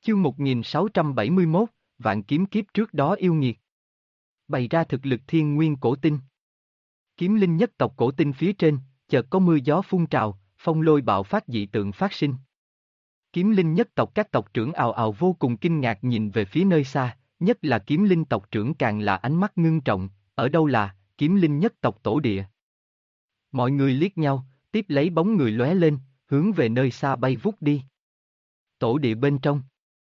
Chương 1671, vạn kiếm kiếp trước đó yêu nghiệt. Bày ra thực lực thiên nguyên cổ tinh. Kiếm linh nhất tộc cổ tinh phía trên, chợt có mưa gió phun trào, phong lôi bạo phát dị tượng phát sinh. Kiếm linh nhất tộc các tộc trưởng ào ào vô cùng kinh ngạc nhìn về phía nơi xa, nhất là kiếm linh tộc trưởng càng là ánh mắt ngưng trọng, ở đâu là, kiếm linh nhất tộc tổ địa. Mọi người liếc nhau, tiếp lấy bóng người lóe lên, hướng về nơi xa bay vút đi. Tổ địa bên trong.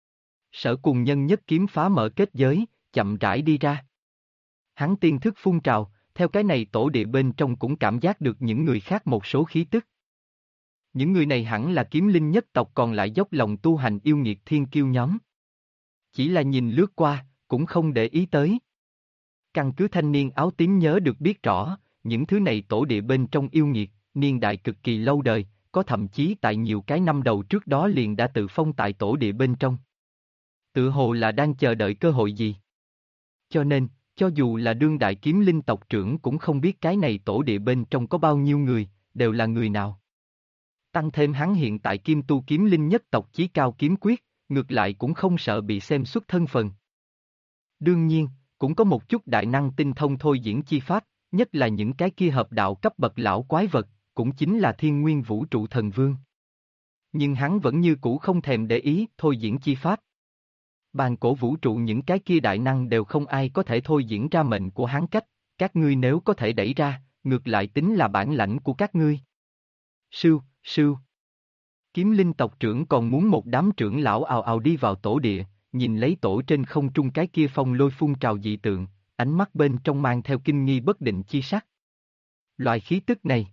Sở Cùng Nhân nhất kiếm phá mở kết giới, chậm rãi đi ra. Hắn tiên thức phun trào, theo cái này tổ địa bên trong cũng cảm giác được những người khác một số khí tức. Những người này hẳn là kiếm linh nhất tộc còn lại dốc lòng tu hành yêu nghiệt thiên kiêu nhóm. Chỉ là nhìn lướt qua, cũng không để ý tới. Căn cứ thanh niên áo tím nhớ được biết rõ, những thứ này tổ địa bên trong yêu nghiệt, niên đại cực kỳ lâu đời, có thậm chí tại nhiều cái năm đầu trước đó liền đã tự phong tại tổ địa bên trong. Tự hồ là đang chờ đợi cơ hội gì. Cho nên, cho dù là đương đại kiếm linh tộc trưởng cũng không biết cái này tổ địa bên trong có bao nhiêu người, đều là người nào. Tăng thêm hắn hiện tại kim tu kiếm linh nhất tộc chí cao kiếm quyết, ngược lại cũng không sợ bị xem xuất thân phận. Đương nhiên, cũng có một chút đại năng tinh thông thôi diễn chi pháp, nhất là những cái kia hợp đạo cấp bậc lão quái vật, cũng chính là thiên nguyên vũ trụ thần vương. Nhưng hắn vẫn như cũ không thèm để ý thôi diễn chi pháp. Bàn cổ vũ trụ những cái kia đại năng đều không ai có thể thôi diễn ra mệnh của hắn cách, các ngươi nếu có thể đẩy ra, ngược lại tính là bản lãnh của các ngươi. Sưu, sưu. Kiếm linh tộc trưởng còn muốn một đám trưởng lão ào ào đi vào tổ địa, nhìn lấy tổ trên không trung cái kia phong lôi phun trào dị tượng, ánh mắt bên trong mang theo kinh nghi bất định chi sắc. Loại khí tức này,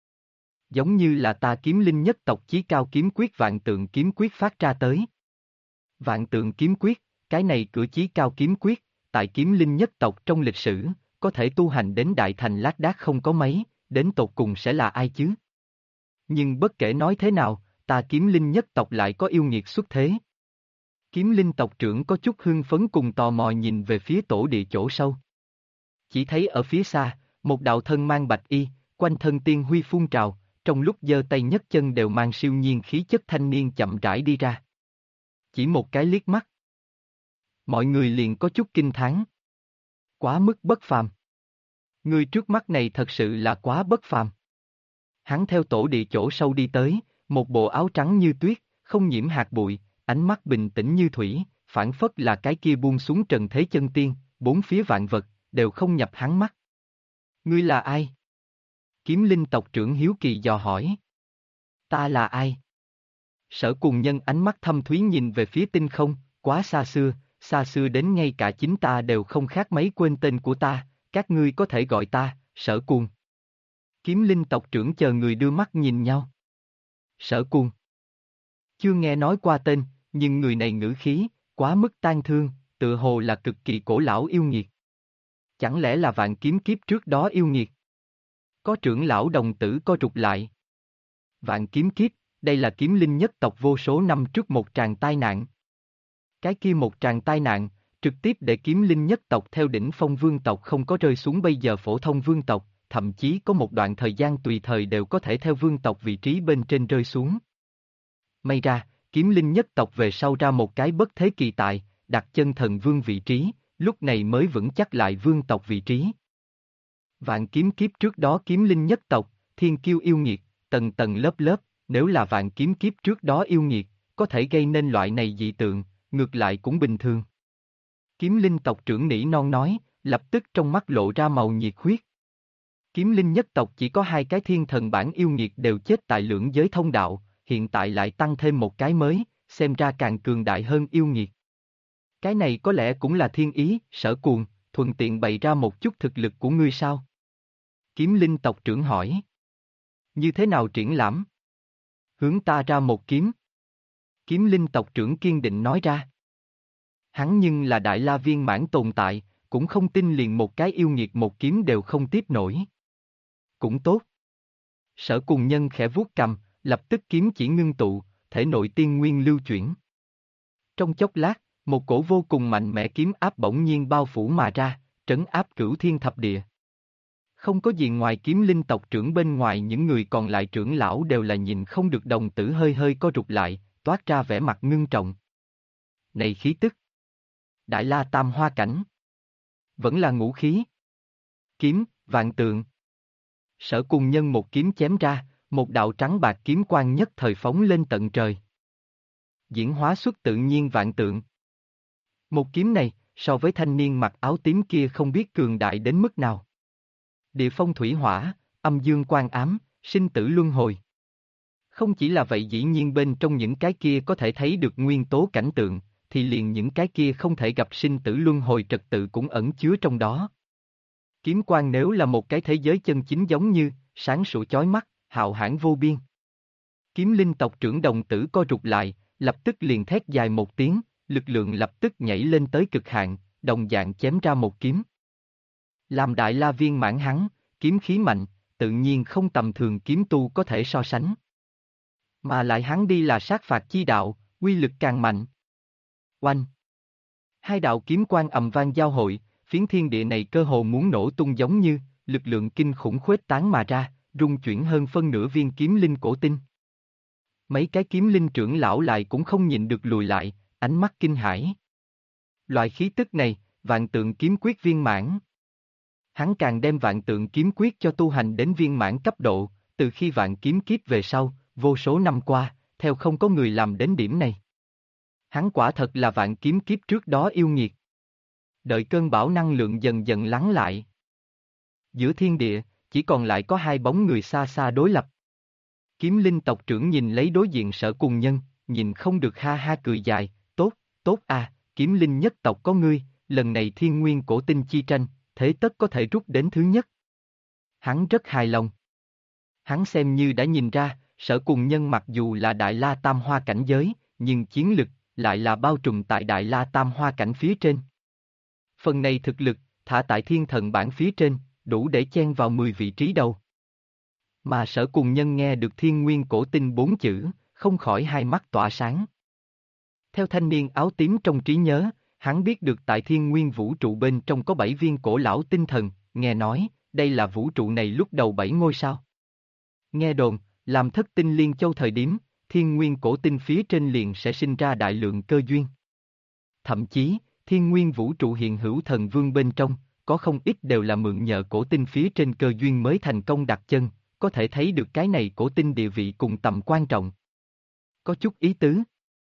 giống như là ta kiếm linh nhất tộc chí cao kiếm quyết vạn tượng kiếm quyết phát ra tới. Vạn tượng kiếm quyết, cái này cửa chí cao kiếm quyết, tại kiếm linh nhất tộc trong lịch sử, có thể tu hành đến đại thành lác đác không có mấy, đến tột cùng sẽ là ai chứ? Nhưng bất kể nói thế nào, ta kiếm linh nhất tộc lại có yêu nghiệt xuất thế. Kiếm linh tộc trưởng có chút hưng phấn cùng tò mò nhìn về phía tổ địa chỗ sâu. Chỉ thấy ở phía xa, một đạo thân mang bạch y, quanh thân tiên huy phun trào, trong lúc giơ tay nhấc chân đều mang siêu nhiên khí chất thanh niên chậm rãi đi ra. Chỉ một cái liếc mắt, mọi người liền có chút kinh thán. Quá mức bất phàm. Người trước mắt này thật sự là quá bất phàm. Hắn theo tổ địa chỗ sâu đi tới, một bộ áo trắng như tuyết, không nhiễm hạt bụi, ánh mắt bình tĩnh như thủy, phảng phất là cái kia buông xuống trần thế chân tiên, bốn phía vạn vật, đều không nhập hắn mắt. Ngươi là ai? Kiếm linh tộc trưởng hiếu kỳ dò hỏi. Ta là ai? Sở Cùng Nhân ánh mắt thâm thúy nhìn về phía tinh không, quá xa xưa đến ngay cả chính ta đều không khác mấy quên tên của ta, các ngươi có thể gọi ta, Sở Cuồng. Kiếm linh tộc trưởng chờ người đưa mắt nhìn nhau. Sở Cuồng. Chưa nghe nói qua tên, nhưng người này ngữ khí, quá mức tang thương, tựa hồ là cực kỳ cổ lão yêu nghiệt. Chẳng lẽ là vạn kiếm kiếp trước đó yêu nghiệt? Có trưởng lão đồng tử co rụt lại. Vạn kiếm kiếp, đây là kiếm linh nhất tộc vô số năm trước một tràng tai nạn. Cái kia một tràng tai nạn, trực tiếp để kiếm linh nhất tộc theo đỉnh phong vương tộc không có rơi xuống bây giờ phổ thông vương tộc, thậm chí có một đoạn thời gian tùy thời đều có thể theo vương tộc vị trí bên trên rơi xuống. May ra, kiếm linh nhất tộc về sau ra một cái bất thế kỳ tài, đặt chân thần vương vị trí, lúc này mới vững chắc lại vương tộc vị trí. Vạn kiếm kiếp trước đó kiếm linh nhất tộc, thiên kiêu yêu nghiệt, tầng tầng lớp lớp, nếu là vạn kiếm kiếp trước đó yêu nghiệt, có thể gây nên loại này dị tượng, ngược lại cũng bình thường. Kiếm linh tộc trưởng nỉ non nói, lập tức trong mắt lộ ra màu nhiệt huyết. Kiếm linh nhất tộc chỉ có hai cái thiên thần bản yêu nghiệt đều chết tại lưỡng giới thông đạo, hiện tại lại tăng thêm một cái mới, xem ra càng cường đại hơn yêu nghiệt. Cái này có lẽ cũng là thiên ý, Sở Cuồng, thuận tiện bày ra một chút thực lực của ngươi sao? Kiếm linh tộc trưởng hỏi. Như thế nào triển lãm? Hướng ta ra một kiếm. Kiếm linh tộc trưởng kiên định nói ra. Hắn nhưng là đại la viên mãn tồn tại, cũng không tin liền một cái yêu nghiệt một kiếm đều không tiếp nổi. Cũng tốt. Sở Cùng Nhân khẽ vuốt cầm, lập tức kiếm chỉ ngưng tụ, thể nội tiên nguyên lưu chuyển. Trong chốc lát, một cổ vô cùng mạnh mẽ kiếm áp bỗng nhiên bao phủ mà ra, trấn áp cửu thiên thập địa. Không có gì ngoài kiếm linh tộc trưởng bên ngoài những người còn lại trưởng lão đều là nhìn không được đồng tử hơi hơi co rụt lại, toát ra vẻ mặt ngưng trọng. này khí tức. Đại La Tam Hoa Cảnh. Vẫn là ngũ khí. Kiếm, vạn tượng. Sở Cùng Nhân một kiếm chém ra, một đạo trắng bạc kiếm quang nhất thời phóng lên tận trời. Diễn hóa xuất tự nhiên vạn tượng. Một kiếm này, so với thanh niên mặc áo tím kia không biết cường đại đến mức nào. Địa phong thủy hỏa, âm dương quang ám, sinh tử luân hồi. Không chỉ là vậy, dĩ nhiên bên trong những cái kia có thể thấy được nguyên tố cảnh tượng, thì liền những cái kia không thể gặp sinh tử luân hồi trật tự cũng ẩn chứa trong đó. Kiếm quang nếu là một cái thế giới chân chính giống như, sáng sủa chói mắt, hạo hãn vô biên. Kiếm linh tộc trưởng đồng tử co rụt lại, lập tức liền thét dài một tiếng, lực lượng lập tức nhảy lên tới cực hạn, đồng dạng chém ra một kiếm. Làm đại la viên mãn hắn, kiếm khí mạnh, tự nhiên không tầm thường kiếm tu có thể so sánh. Mà lại hắn đi là sát phạt chi đạo, quy lực càng mạnh. Oanh! Hai đạo kiếm quang ầm vang giao hội, phiến thiên địa này cơ hồ muốn nổ tung giống như, lực lượng kinh khủng khuếch tán mà ra, rung chuyển hơn phân nửa viên kiếm linh cổ tinh. Mấy cái kiếm linh trưởng lão lại cũng không nhịn được lùi lại, ánh mắt kinh hãi. Loại khí tức này, vạn tượng kiếm quyết viên mãn. Hắn càng đem vạn tượng kiếm quyết cho tu hành đến viên mãn cấp độ, từ khi vạn kiếm kiếp về sau, vô số năm qua, theo không có người làm đến điểm này. Hắn quả thật là vạn kiếm kiếp trước đó yêu nghiệt. Đợi cơn bão năng lượng dần dần lắng lại. Giữa thiên địa, chỉ còn lại có hai bóng người xa xa đối lập. Kiếm linh tộc trưởng nhìn lấy đối diện Sở Cùng Nhân, nhìn không được ha ha cười dài, tốt, tốt à, kiếm linh nhất tộc có ngươi, lần này thiên nguyên cổ tinh chi tranh, thế tất có thể rút đến thứ nhất. Hắn rất hài lòng. Hắn xem như đã nhìn ra, Sở Cùng Nhân mặc dù là Đại La Tam Hoa cảnh giới, nhưng chiến lực lại là bao trùm tại Đại La Tam Hoa cảnh phía trên. Phần này thực lực, thả tại thiên thần bảng phía trên, đủ để chen vào 10 vị trí đầu. Mà Sở Cùng Nhân nghe được thiên nguyên cổ tinh 4 chữ, không khỏi hai mắt tỏa sáng. Theo thanh niên áo tím trong trí nhớ, hắn biết được tại thiên nguyên vũ trụ bên trong có 7 viên cổ lão tinh thần, nghe nói, đây là vũ trụ này lúc đầu 7 ngôi sao. Nghe đồn, làm thất tinh liên châu thời điểm, thiên nguyên cổ tinh phía trên liền sẽ sinh ra đại lượng cơ duyên. Thậm chí, thiên nguyên vũ trụ hiện hữu thần vương bên trong, có không ít đều là mượn nhờ cổ tinh phía trên cơ duyên mới thành công đặt chân, có thể thấy được cái này cổ tinh địa vị cùng tầm quan trọng. Có chút ý tứ.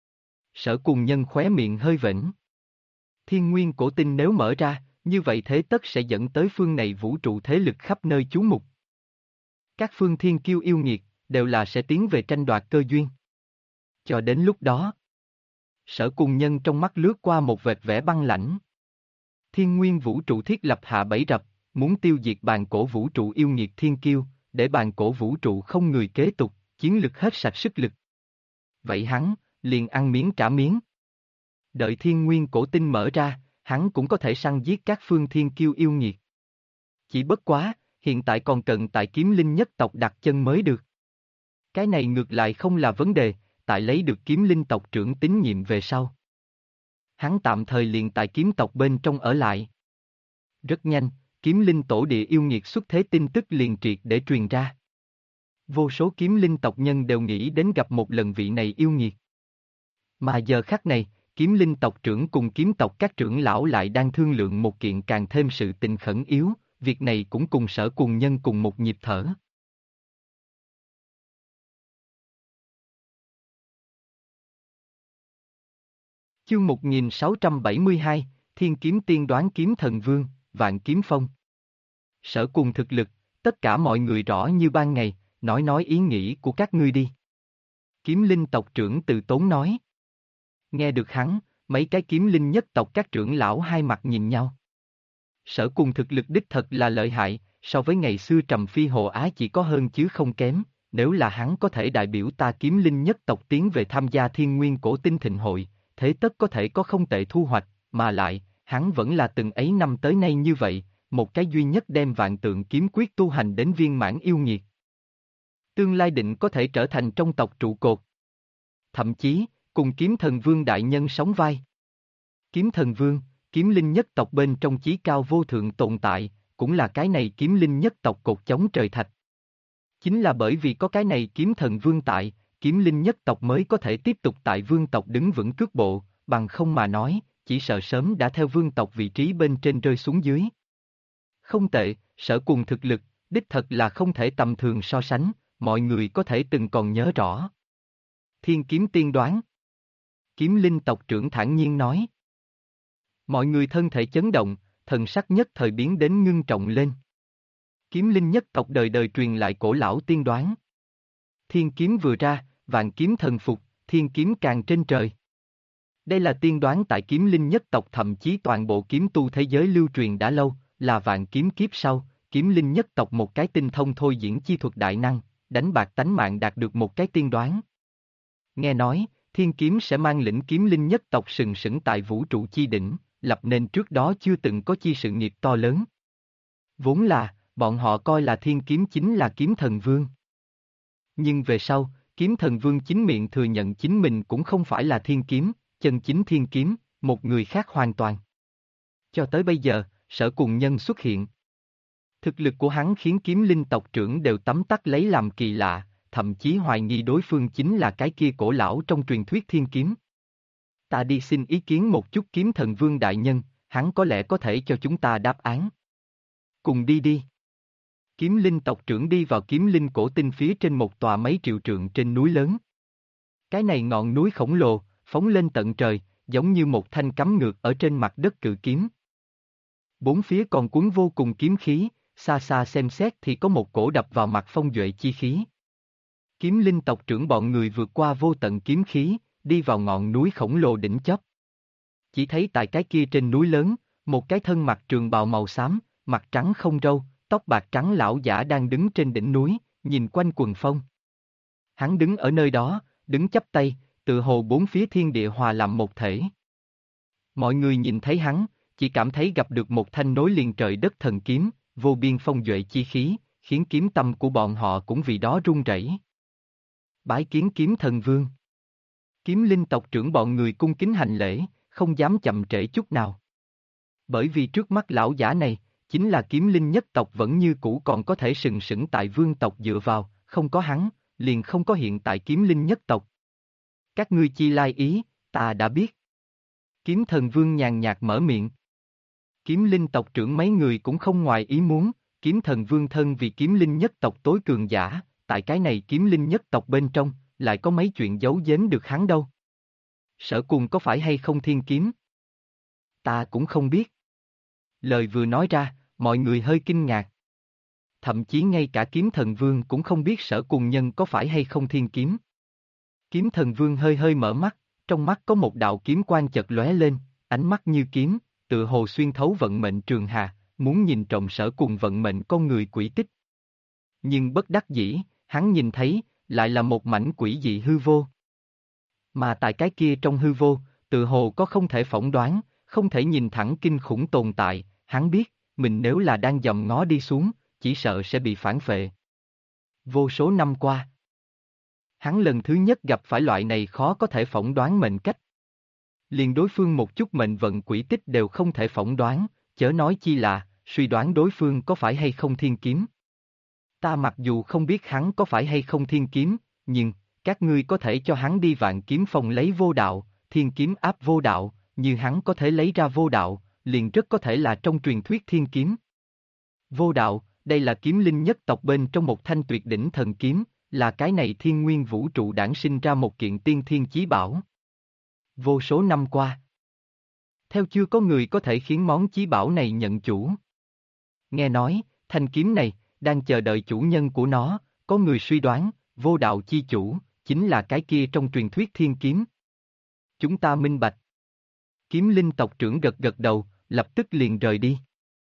Sở Cùng Nhân khóe miệng hơi vểnh. Thiên nguyên cổ tinh nếu mở ra, như vậy thế tất sẽ dẫn tới phương này vũ trụ thế lực khắp nơi chú mục. Các phương thiên kiêu yêu nghiệt, đều là sẽ tiến về tranh đoạt cơ duyên. Cho đến lúc đó, Sở Cùng Nhân trong mắt lướt qua một vệt vẻ băng lãnh. Thiên nguyên vũ trụ thiết lập hạ bẫy rập, muốn tiêu diệt bàn cổ vũ trụ yêu nghiệt thiên kiêu, để bàn cổ vũ trụ không người kế tục, chiến lực hết sạch sức lực. Vậy hắn, liền ăn miếng trả miếng. Đợi thiên nguyên cổ tinh mở ra, hắn cũng có thể săn giết các phương thiên kiêu yêu nghiệt. Chỉ bất quá, hiện tại còn cần tại kiếm linh nhất tộc đặt chân mới được. Cái này ngược lại không là vấn đề, tại lấy được kiếm linh tộc trưởng tín nhiệm về sau. Hắn tạm thời liền tại kiếm tộc bên trong ở lại. Rất nhanh, kiếm linh tổ địa yêu nghiệt xuất thế tin tức liền triệt để truyền ra. Vô số kiếm linh tộc nhân đều nghĩ đến gặp một lần vị này yêu nghiệt. Mà giờ khắc này, kiếm linh tộc trưởng cùng kiếm tộc các trưởng lão lại đang thương lượng một kiện càng thêm sự tình khẩn yếu, việc này cũng cùng Sở Cùng Nhân cùng một nhịp thở. Chương 1672, Thiên Kiếm Tiên Đoán Kiếm Thần Vương, Vạn Kiếm Phong. Sở Cùng thực lực, tất cả mọi người rõ như ban ngày, nói ý nghĩ của các ngươi đi. Kiếm linh tộc trưởng từ tốn nói. Nghe được hắn, mấy cái kiếm linh nhất tộc các trưởng lão hai mặt nhìn nhau. Sở Cùng thực lực đích thật là lợi hại, so với ngày xưa Trầm Phi Hồ Á chỉ có hơn chứ không kém, nếu là hắn có thể đại biểu ta kiếm linh nhất tộc tiến về tham gia thiên nguyên cổ tinh thịnh hội, thế tất có thể có không tệ thu hoạch, mà lại, hắn vẫn là từng ấy năm tới nay như vậy, một cái duy nhất đem vạn tượng kiếm quyết tu hành đến viên mãn yêu nghiệt. Tương lai định có thể trở thành trong tộc trụ cột. Thậm chí, cùng kiếm thần vương đại nhân sóng vai. Kiếm thần vương, kiếm linh nhất tộc bên trong chí cao vô thượng tồn tại, cũng là cái này kiếm linh nhất tộc cột chống trời thạch. Chính là bởi vì có cái này kiếm thần vương tại, kiếm linh nhất tộc mới có thể tiếp tục tại vương tộc đứng vững cước bộ, bằng không mà nói, chỉ sợ sớm đã theo vương tộc vị trí bên trên rơi xuống dưới. Không tệ, Sở Cùng thực lực, đích thật là không thể tầm thường so sánh, mọi người có thể từng còn nhớ rõ. Thiên kiếm tiên đoán. Kiếm linh tộc trưởng thản nhiên nói. Mọi người thân thể chấn động, thần sắc nhất thời biến đến ngưng trọng lên. Kiếm linh nhất tộc đời đời truyền lại cổ lão tiên đoán. Thiên kiếm vừa ra, vạn kiếm thần phục, thiên kiếm càng trên trời. Đây là tiên đoán tại kiếm linh nhất tộc, thậm chí toàn bộ kiếm tu thế giới lưu truyền đã lâu, là vạn kiếm kiếp sau, kiếm linh nhất tộc một cái tinh thông thôi diễn chi thuật đại năng, đánh bạc tánh mạng đạt được một cái tiên đoán. Nghe nói, thiên kiếm sẽ mang lĩnh kiếm linh nhất tộc sừng sững tại vũ trụ chi đỉnh, lập nên trước đó chưa từng có chi sự nghiệp to lớn. Vốn là, bọn họ coi là thiên kiếm chính là kiếm thần vương. Nhưng về sau, kiếm thần vương chính miệng thừa nhận chính mình cũng không phải là thiên kiếm, chân chính thiên kiếm, một người khác hoàn toàn. Cho tới bây giờ, Sở Cùng nhân xuất hiện. Thực lực của hắn khiến kiếm linh tộc trưởng đều tấm tắc lấy làm kỳ lạ, thậm chí hoài nghi đối phương chính là cái kia cổ lão trong truyền thuyết thiên kiếm. Ta đi xin ý kiến một chút kiếm thần vương đại nhân, hắn có lẽ có thể cho chúng ta đáp án. Cùng đi đi. Kiếm linh tộc trưởng đi vào kiếm linh cổ tinh phía trên một tòa mấy triệu trượng trên núi lớn. Cái này ngọn núi khổng lồ, phóng lên tận trời, giống như một thanh cắm ngược ở trên mặt đất cự kiếm. Bốn phía còn cuốn vô cùng kiếm khí, xa xa xem xét thì có một cổ đập vào mặt phong duệ chi khí. Kiếm linh tộc trưởng bọn người vượt qua vô tận kiếm khí, đi vào ngọn núi khổng lồ đỉnh chóp. Chỉ thấy tại cái kia trên núi lớn, một cái thân mặc trường bào màu xám, mặt trắng không râu, tóc bạc trắng lão giả đang đứng trên đỉnh núi, nhìn quanh quần phong. Hắn đứng ở nơi đó, đứng chắp tay, tự hồ bốn phía thiên địa hòa làm một thể. Mọi người nhìn thấy hắn, chỉ cảm thấy gặp được một thanh nối liền trời đất thần kiếm, vô biên phong duệ chi khí, khiến kiếm tâm của bọn họ cũng vì đó run rẩy. Bái kiến kiếm thần vương. Kiếm linh tộc trưởng bọn người cung kính hành lễ, không dám chậm trễ chút nào. Bởi vì trước mắt lão giả này, chính là kiếm linh nhất tộc vẫn như cũ còn có thể sừng sững tại vương tộc dựa vào, không có hắn, liền không có hiện tại kiếm linh nhất tộc. Các ngươi chi lai ý, ta đã biết. Kiếm thần vương nhàn nhạt mở miệng. Kiếm linh tộc trưởng mấy người cũng không ngoài ý muốn, kiếm thần vương thân vì kiếm linh nhất tộc tối cường giả, tại cái này kiếm linh nhất tộc bên trong, lại có mấy chuyện giấu giếm được hắn đâu. Sở Cùng có phải hay không thiên kiếm? Ta cũng không biết. Lời vừa nói ra, mọi người hơi kinh ngạc. Thậm chí ngay cả kiếm thần vương cũng không biết Sở Cùng nhân có phải hay không thiên kiếm. Kiếm thần vương hơi hơi mở mắt, trong mắt có một đạo kiếm quang chợt lóe lên, ánh mắt như kiếm, tựa hồ xuyên thấu vận mệnh trường hà, muốn nhìn trộm Sở Cùng vận mệnh con người quỷ tích. Nhưng bất đắc dĩ, hắn nhìn thấy, lại là một mảnh quỷ dị hư vô. Mà tại cái kia trong hư vô, tựa hồ có không thể phỏng đoán, không thể nhìn thẳng kinh khủng tồn tại, hắn biết, mình nếu là đang dòm ngó đi xuống, chỉ sợ sẽ bị phản phệ. Vô số năm qua, hắn lần thứ nhất gặp phải loại này khó có thể phỏng đoán mệnh cách. Liền đối phương một chút mệnh vận quỷ tích đều không thể phỏng đoán, chớ nói chi là, suy đoán đối phương có phải hay không thiên kiếm. Ta mặc dù không biết hắn có phải hay không thiên kiếm, nhưng, các ngươi có thể cho hắn đi vạn kiếm phòng lấy vô đạo, thiên kiếm áp vô đạo, như hắn có thể lấy ra vô đạo, liền rất có thể là trong truyền thuyết thiên kiếm. Vô đạo, đây là kiếm linh nhất tộc bên trong một thanh tuyệt đỉnh thần kiếm, là cái này thiên nguyên vũ trụ đản sinh ra một kiện tiên thiên chí bảo. Vô số năm qua, theo chưa có người có thể khiến món chí bảo này nhận chủ. Nghe nói, thanh kiếm này, đang chờ đợi chủ nhân của nó, có người suy đoán, vô đạo chi chủ, chính là cái kia trong truyền thuyết thiên kiếm. Chúng ta minh bạch. Kiếm linh tộc trưởng gật gật đầu, lập tức liền rời đi.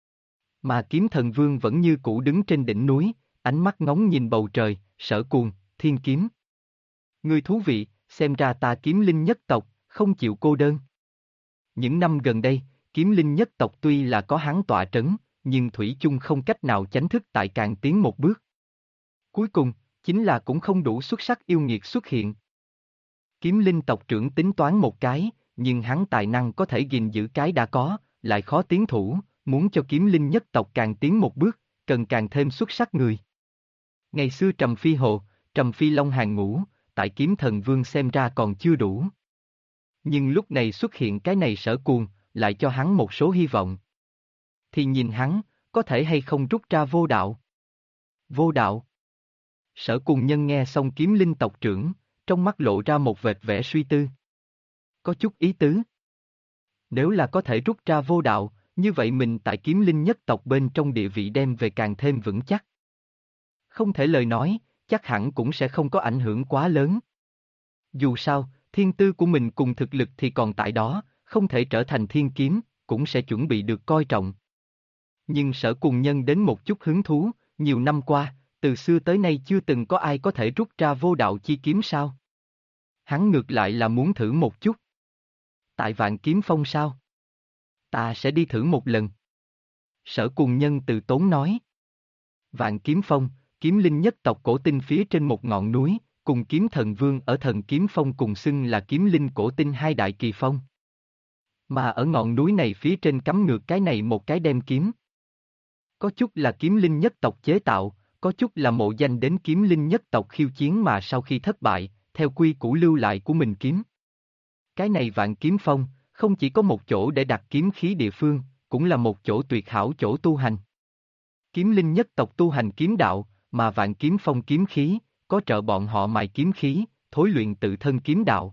Mà kiếm thần vương vẫn như cũ đứng trên đỉnh núi, ánh mắt ngóng nhìn bầu trời, Sở Cuồng, thiên kiếm. Ngươi thú vị, xem ra ta kiếm linh nhất tộc, không chịu cô đơn. Những năm gần đây, kiếm linh nhất tộc tuy là có hắn tọa trấn, nhưng thủy chung không cách nào chánh thức tại càng tiến một bước. Cuối cùng, chính là cũng không đủ xuất sắc yêu nghiệt xuất hiện. Kiếm linh tộc trưởng tính toán một cái, nhưng hắn tài năng có thể gìn giữ cái đã có, lại khó tiến thủ, muốn cho kiếm linh nhất tộc càng tiến một bước, cần càng thêm xuất sắc người. Ngày xưa Trầm Phi Hồ, Trầm Phi Long hàng ngũ, tại kiếm thần vương xem ra còn chưa đủ. Nhưng lúc này xuất hiện cái này Sở Cuồng, lại cho hắn một số hy vọng. Thì nhìn hắn, có thể hay không rút ra vô đạo. Vô đạo. Sở Cuồng Nhân nghe xong Kiếm Linh tộc trưởng, trong mắt lộ ra một vệt vẻ suy tư. Có chút ý tứ. Nếu là có thể rút ra vô đạo, như vậy mình tại Kiếm Linh nhất tộc bên trong địa vị đem về càng thêm vững chắc. Không thể lời nói, chắc hẳn cũng sẽ không có ảnh hưởng quá lớn. Dù sao, thiên tư của mình cùng thực lực thì còn tại đó, không thể trở thành thiên kiếm, cũng sẽ chuẩn bị được coi trọng. Nhưng Sở Cuồng Nhân đến một chút hứng thú, nhiều năm qua, từ xưa tới nay chưa từng có ai có thể rút ra vô đạo chi kiếm sao? Hắn ngược lại là muốn thử một chút. Tại Vạn Kiếm Phong sao? Ta sẽ đi thử một lần. Sở Cuồng Nhân từ tốn nói. Vạn Kiếm Phong, kiếm linh nhất tộc cổ tinh phía trên một ngọn núi, cùng kiếm thần vương ở thần kiếm phong cùng xưng là kiếm linh cổ tinh hai đại kỳ phong. Mà ở ngọn núi này phía trên cắm ngược cái này một cái đem kiếm. Có chút là kiếm linh nhất tộc chế tạo, có chút là mộ danh đến kiếm linh nhất tộc khiêu chiến mà sau khi thất bại, theo quy củ lưu lại của mình kiếm. Cái này Vạn Kiếm Phong, không chỉ có một chỗ để đặt kiếm khí địa phương, cũng là một chỗ tuyệt hảo chỗ tu hành. Kiếm linh nhất tộc tu hành kiếm đạo, mà Vạn Kiếm Phong kiếm khí, có trợ bọn họ mài kiếm khí, thối luyện tự thân kiếm đạo.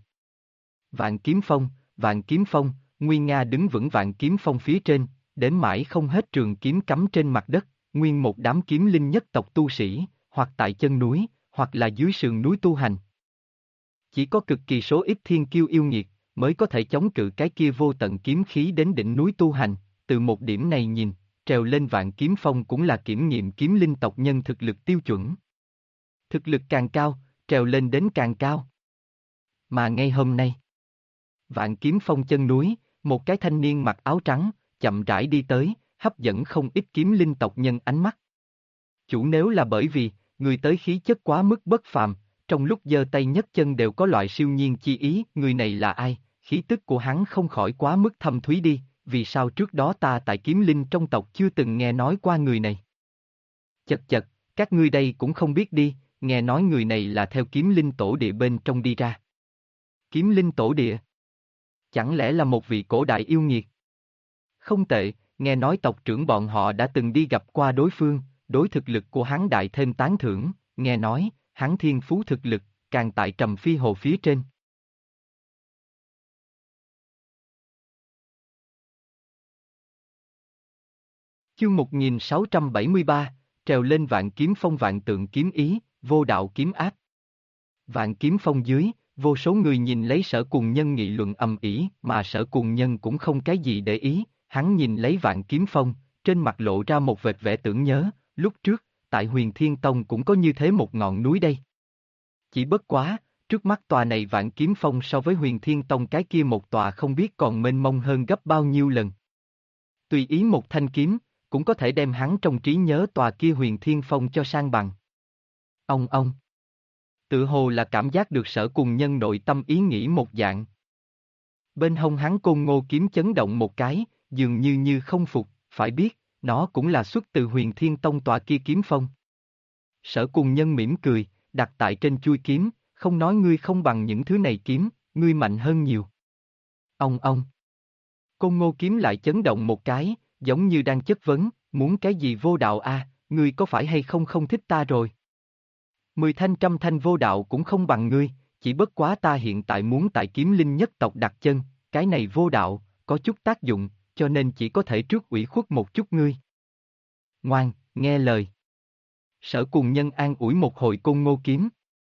Vạn Kiếm Phong, nguy nga đứng vững Vạn Kiếm Phong phía trên, đến mãi không hết trường kiếm cắm trên mặt đất, nguyên một đám kiếm linh nhất tộc tu sĩ, hoặc tại chân núi, hoặc là dưới sườn núi tu hành. Chỉ có cực kỳ số ít thiên kiêu yêu nghiệt, mới có thể chống cự cái kia vô tận kiếm khí đến đỉnh núi tu hành, từ một điểm này nhìn, trèo lên Vạn Kiếm Phong cũng là kiểm nghiệm kiếm linh tộc nhân thực lực tiêu chuẩn. Thực lực càng cao, trèo lên đến càng cao. Mà ngay hôm nay, Vạn Kiếm Phong chân núi, một cái thanh niên mặc áo trắng, chậm rãi đi tới, hấp dẫn không ít kiếm linh tộc nhân ánh mắt. Chủ nếu là bởi vì, người tới khí chất quá mức bất phàm, trong lúc giơ tay nhấc chân đều có loại siêu nhiên chi ý, người này là ai, khí tức của hắn không khỏi quá mức thâm thúy đi, vì sao trước đó ta tại kiếm linh trong tộc chưa từng nghe nói qua người này. Chật chật, các ngươi đây cũng không biết đi, nghe nói người này là theo kiếm linh tổ địa bên trong đi ra. Kiếm linh tổ địa? Chẳng lẽ là một vị cổ đại yêu nghiệt? Không tệ, nghe nói tộc trưởng bọn họ đã từng đi gặp qua đối phương, đối thực lực của hắn đại thêm tán thưởng, nghe nói, hắn thiên phú thực lực, càng tại Trầm Phi Hồ phía trên. Chương 1673, trèo lên Vạn Kiếm Phong vạn tượng kiếm ý, vô đạo kiếm áp. Vạn Kiếm Phong dưới, vô số người nhìn lấy Sở Cuồng Nhân nghị luận ầm ĩ, mà Sở Cuồng Nhân cũng không cái gì để ý, hắn nhìn lấy Vạn Kiếm Phong, trên mặt lộ ra một vệt vẻ tưởng nhớ, lúc trước, tại Huyền Thiên Tông cũng có như thế một ngọn núi đây. Chỉ bất quá, trước mắt tòa này Vạn Kiếm Phong so với Huyền Thiên Tông cái kia một tòa không biết còn mênh mông hơn gấp bao nhiêu lần. Tùy ý một thanh kiếm, cũng có thể đem hắn trong trí nhớ tòa kia Huyền Thiên Phong cho sang bằng. Ông. Tự hồ là cảm giác được Sở Cuồng Nhân nội tâm ý nghĩ một dạng. Bên hông hắn côn ngô kiếm chấn động một cái, dường như không phục, phải biết, nó cũng là xuất từ Huyền Thiên Tông tòa kia kiếm phong. Sở Cuồng Nhân mỉm cười, đặt tại trên chuôi kiếm, không nói ngươi không bằng những thứ này kiếm, ngươi mạnh hơn nhiều. Ông. Côn ngô kiếm lại chấn động một cái, giống như đang chất vấn, muốn cái gì vô đạo a, ngươi có phải hay không không thích ta rồi? 10 thanh trăm thanh vô đạo cũng không bằng ngươi, chỉ bất quá ta hiện tại muốn tại kiếm linh nhất tộc đặt chân, cái này vô đạo, có chút tác dụng, cho nên chỉ có thể trước ủy khuất một chút ngươi. Ngoan, nghe lời. Sở Cuồng Nhân an ủi một hồi côn ngô kiếm.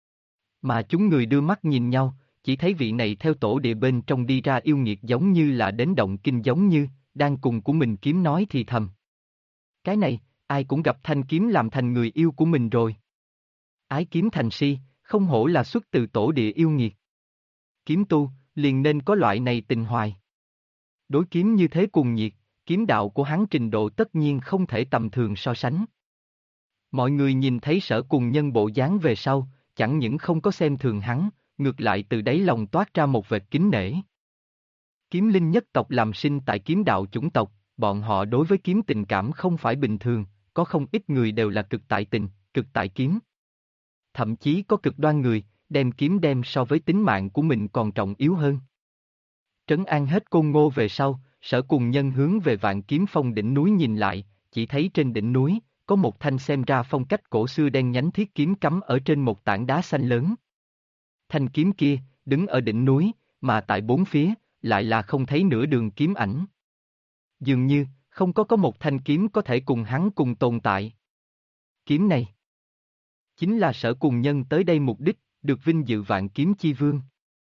Mà chúng người đưa mắt nhìn nhau, chỉ thấy vị này theo tổ địa bên trong đi ra yêu nghiệt giống như là đến động kinh giống như, đang cùng của mình kiếm nói thì thầm. Cái này, ai cũng gặp thanh kiếm làm thành người yêu của mình rồi. Ái kiếm thành si, không hổ là xuất từ tổ địa yêu nghiệt. Kiếm tu, liền nên có loại này tình hoài. Đối kiếm như thế cùng nhiệt, kiếm đạo của hắn trình độ tất nhiên không thể tầm thường so sánh. Mọi người nhìn thấy Sở Cuồng Nhân bộ dáng về sau, chẳng những không có xem thường hắn, ngược lại từ đáy lòng toát ra một vệt kính nể. Kiếm linh nhất tộc làm sinh tại kiếm đạo chủng tộc, bọn họ đối với kiếm tình cảm không phải bình thường, có không ít người đều là cực tại tình, cực tại kiếm. Thậm chí có cực đoan người, đem kiếm đem so với tính mạng của mình còn trọng yếu hơn. Trấn an hết Côn Ngô về sau, Sở Cùng Nhân hướng về Vạn Kiếm Phong đỉnh núi nhìn lại, chỉ thấy trên đỉnh núi, có một thanh xem ra phong cách cổ xưa đen nhánh thiết kiếm cắm ở trên một tảng đá xanh lớn. Thanh kiếm kia, đứng ở đỉnh núi, mà tại bốn phía, lại là không thấy nửa đường kiếm ảnh. Dường như, không có một thanh kiếm có thể cùng hắn cùng tồn tại. Kiếm này, chính là Sở Cùng Nhân tới đây mục đích, được vinh dự Vạn Kiếm Chi Vương.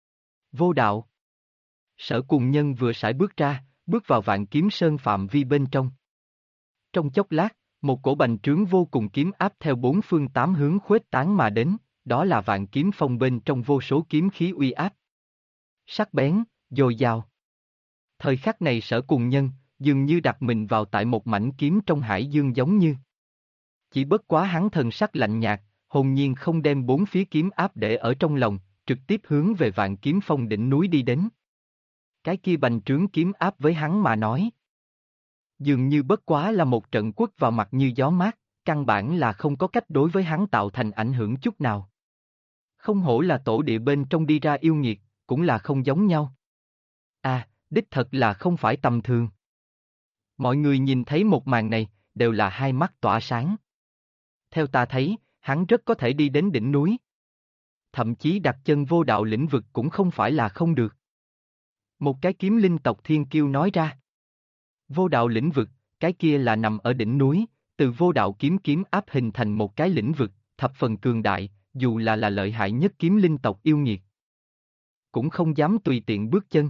Vô đạo. Sở Cùng Nhân vừa sải bước ra, bước vào Vạn Kiếm Sơn phạm vi bên trong. Trong chốc lát, một cổ bành trướng vô cùng kiếm áp theo bốn phương tám hướng khuếch tán mà đến, đó là Vạn Kiếm Phong bên trong vô số kiếm khí uy áp. Sắc bén, dồi dào. Thời khắc này Sở Cùng Nhân, dường như đặt mình vào tại một mảnh kiếm trong hải dương giống như. Chỉ bất quá hắn thần sắc lạnh nhạt, hồn nhiên không đem bốn phía kiếm áp để ở trong lòng, trực tiếp hướng về Vạn Kiếm Phong đỉnh núi đi đến. Cái kia bành trướng kiếm áp với hắn mà nói. Dường như bất quá là một trận quất vào mặt như gió mát, căn bản là không có cách đối với hắn tạo thành ảnh hưởng chút nào. Không hổ là tổ địa bên trong đi ra yêu nghiệt, cũng là không giống nhau. À, đích thật là không phải tầm thường. Mọi người nhìn thấy một màn này, đều là hai mắt tỏa sáng. Theo ta thấy, hắn rất có thể đi đến đỉnh núi. Thậm chí đặt chân vô đạo lĩnh vực cũng không phải là không được. Một cái kiếm linh tộc thiên kiêu nói ra. Vô đạo lĩnh vực, cái kia là nằm ở đỉnh núi, từ vô đạo kiếm áp hình thành một cái lĩnh vực, thập phần cường đại, dù là lợi hại nhất kiếm linh tộc yêu nghiệt. Cũng không dám tùy tiện bước chân.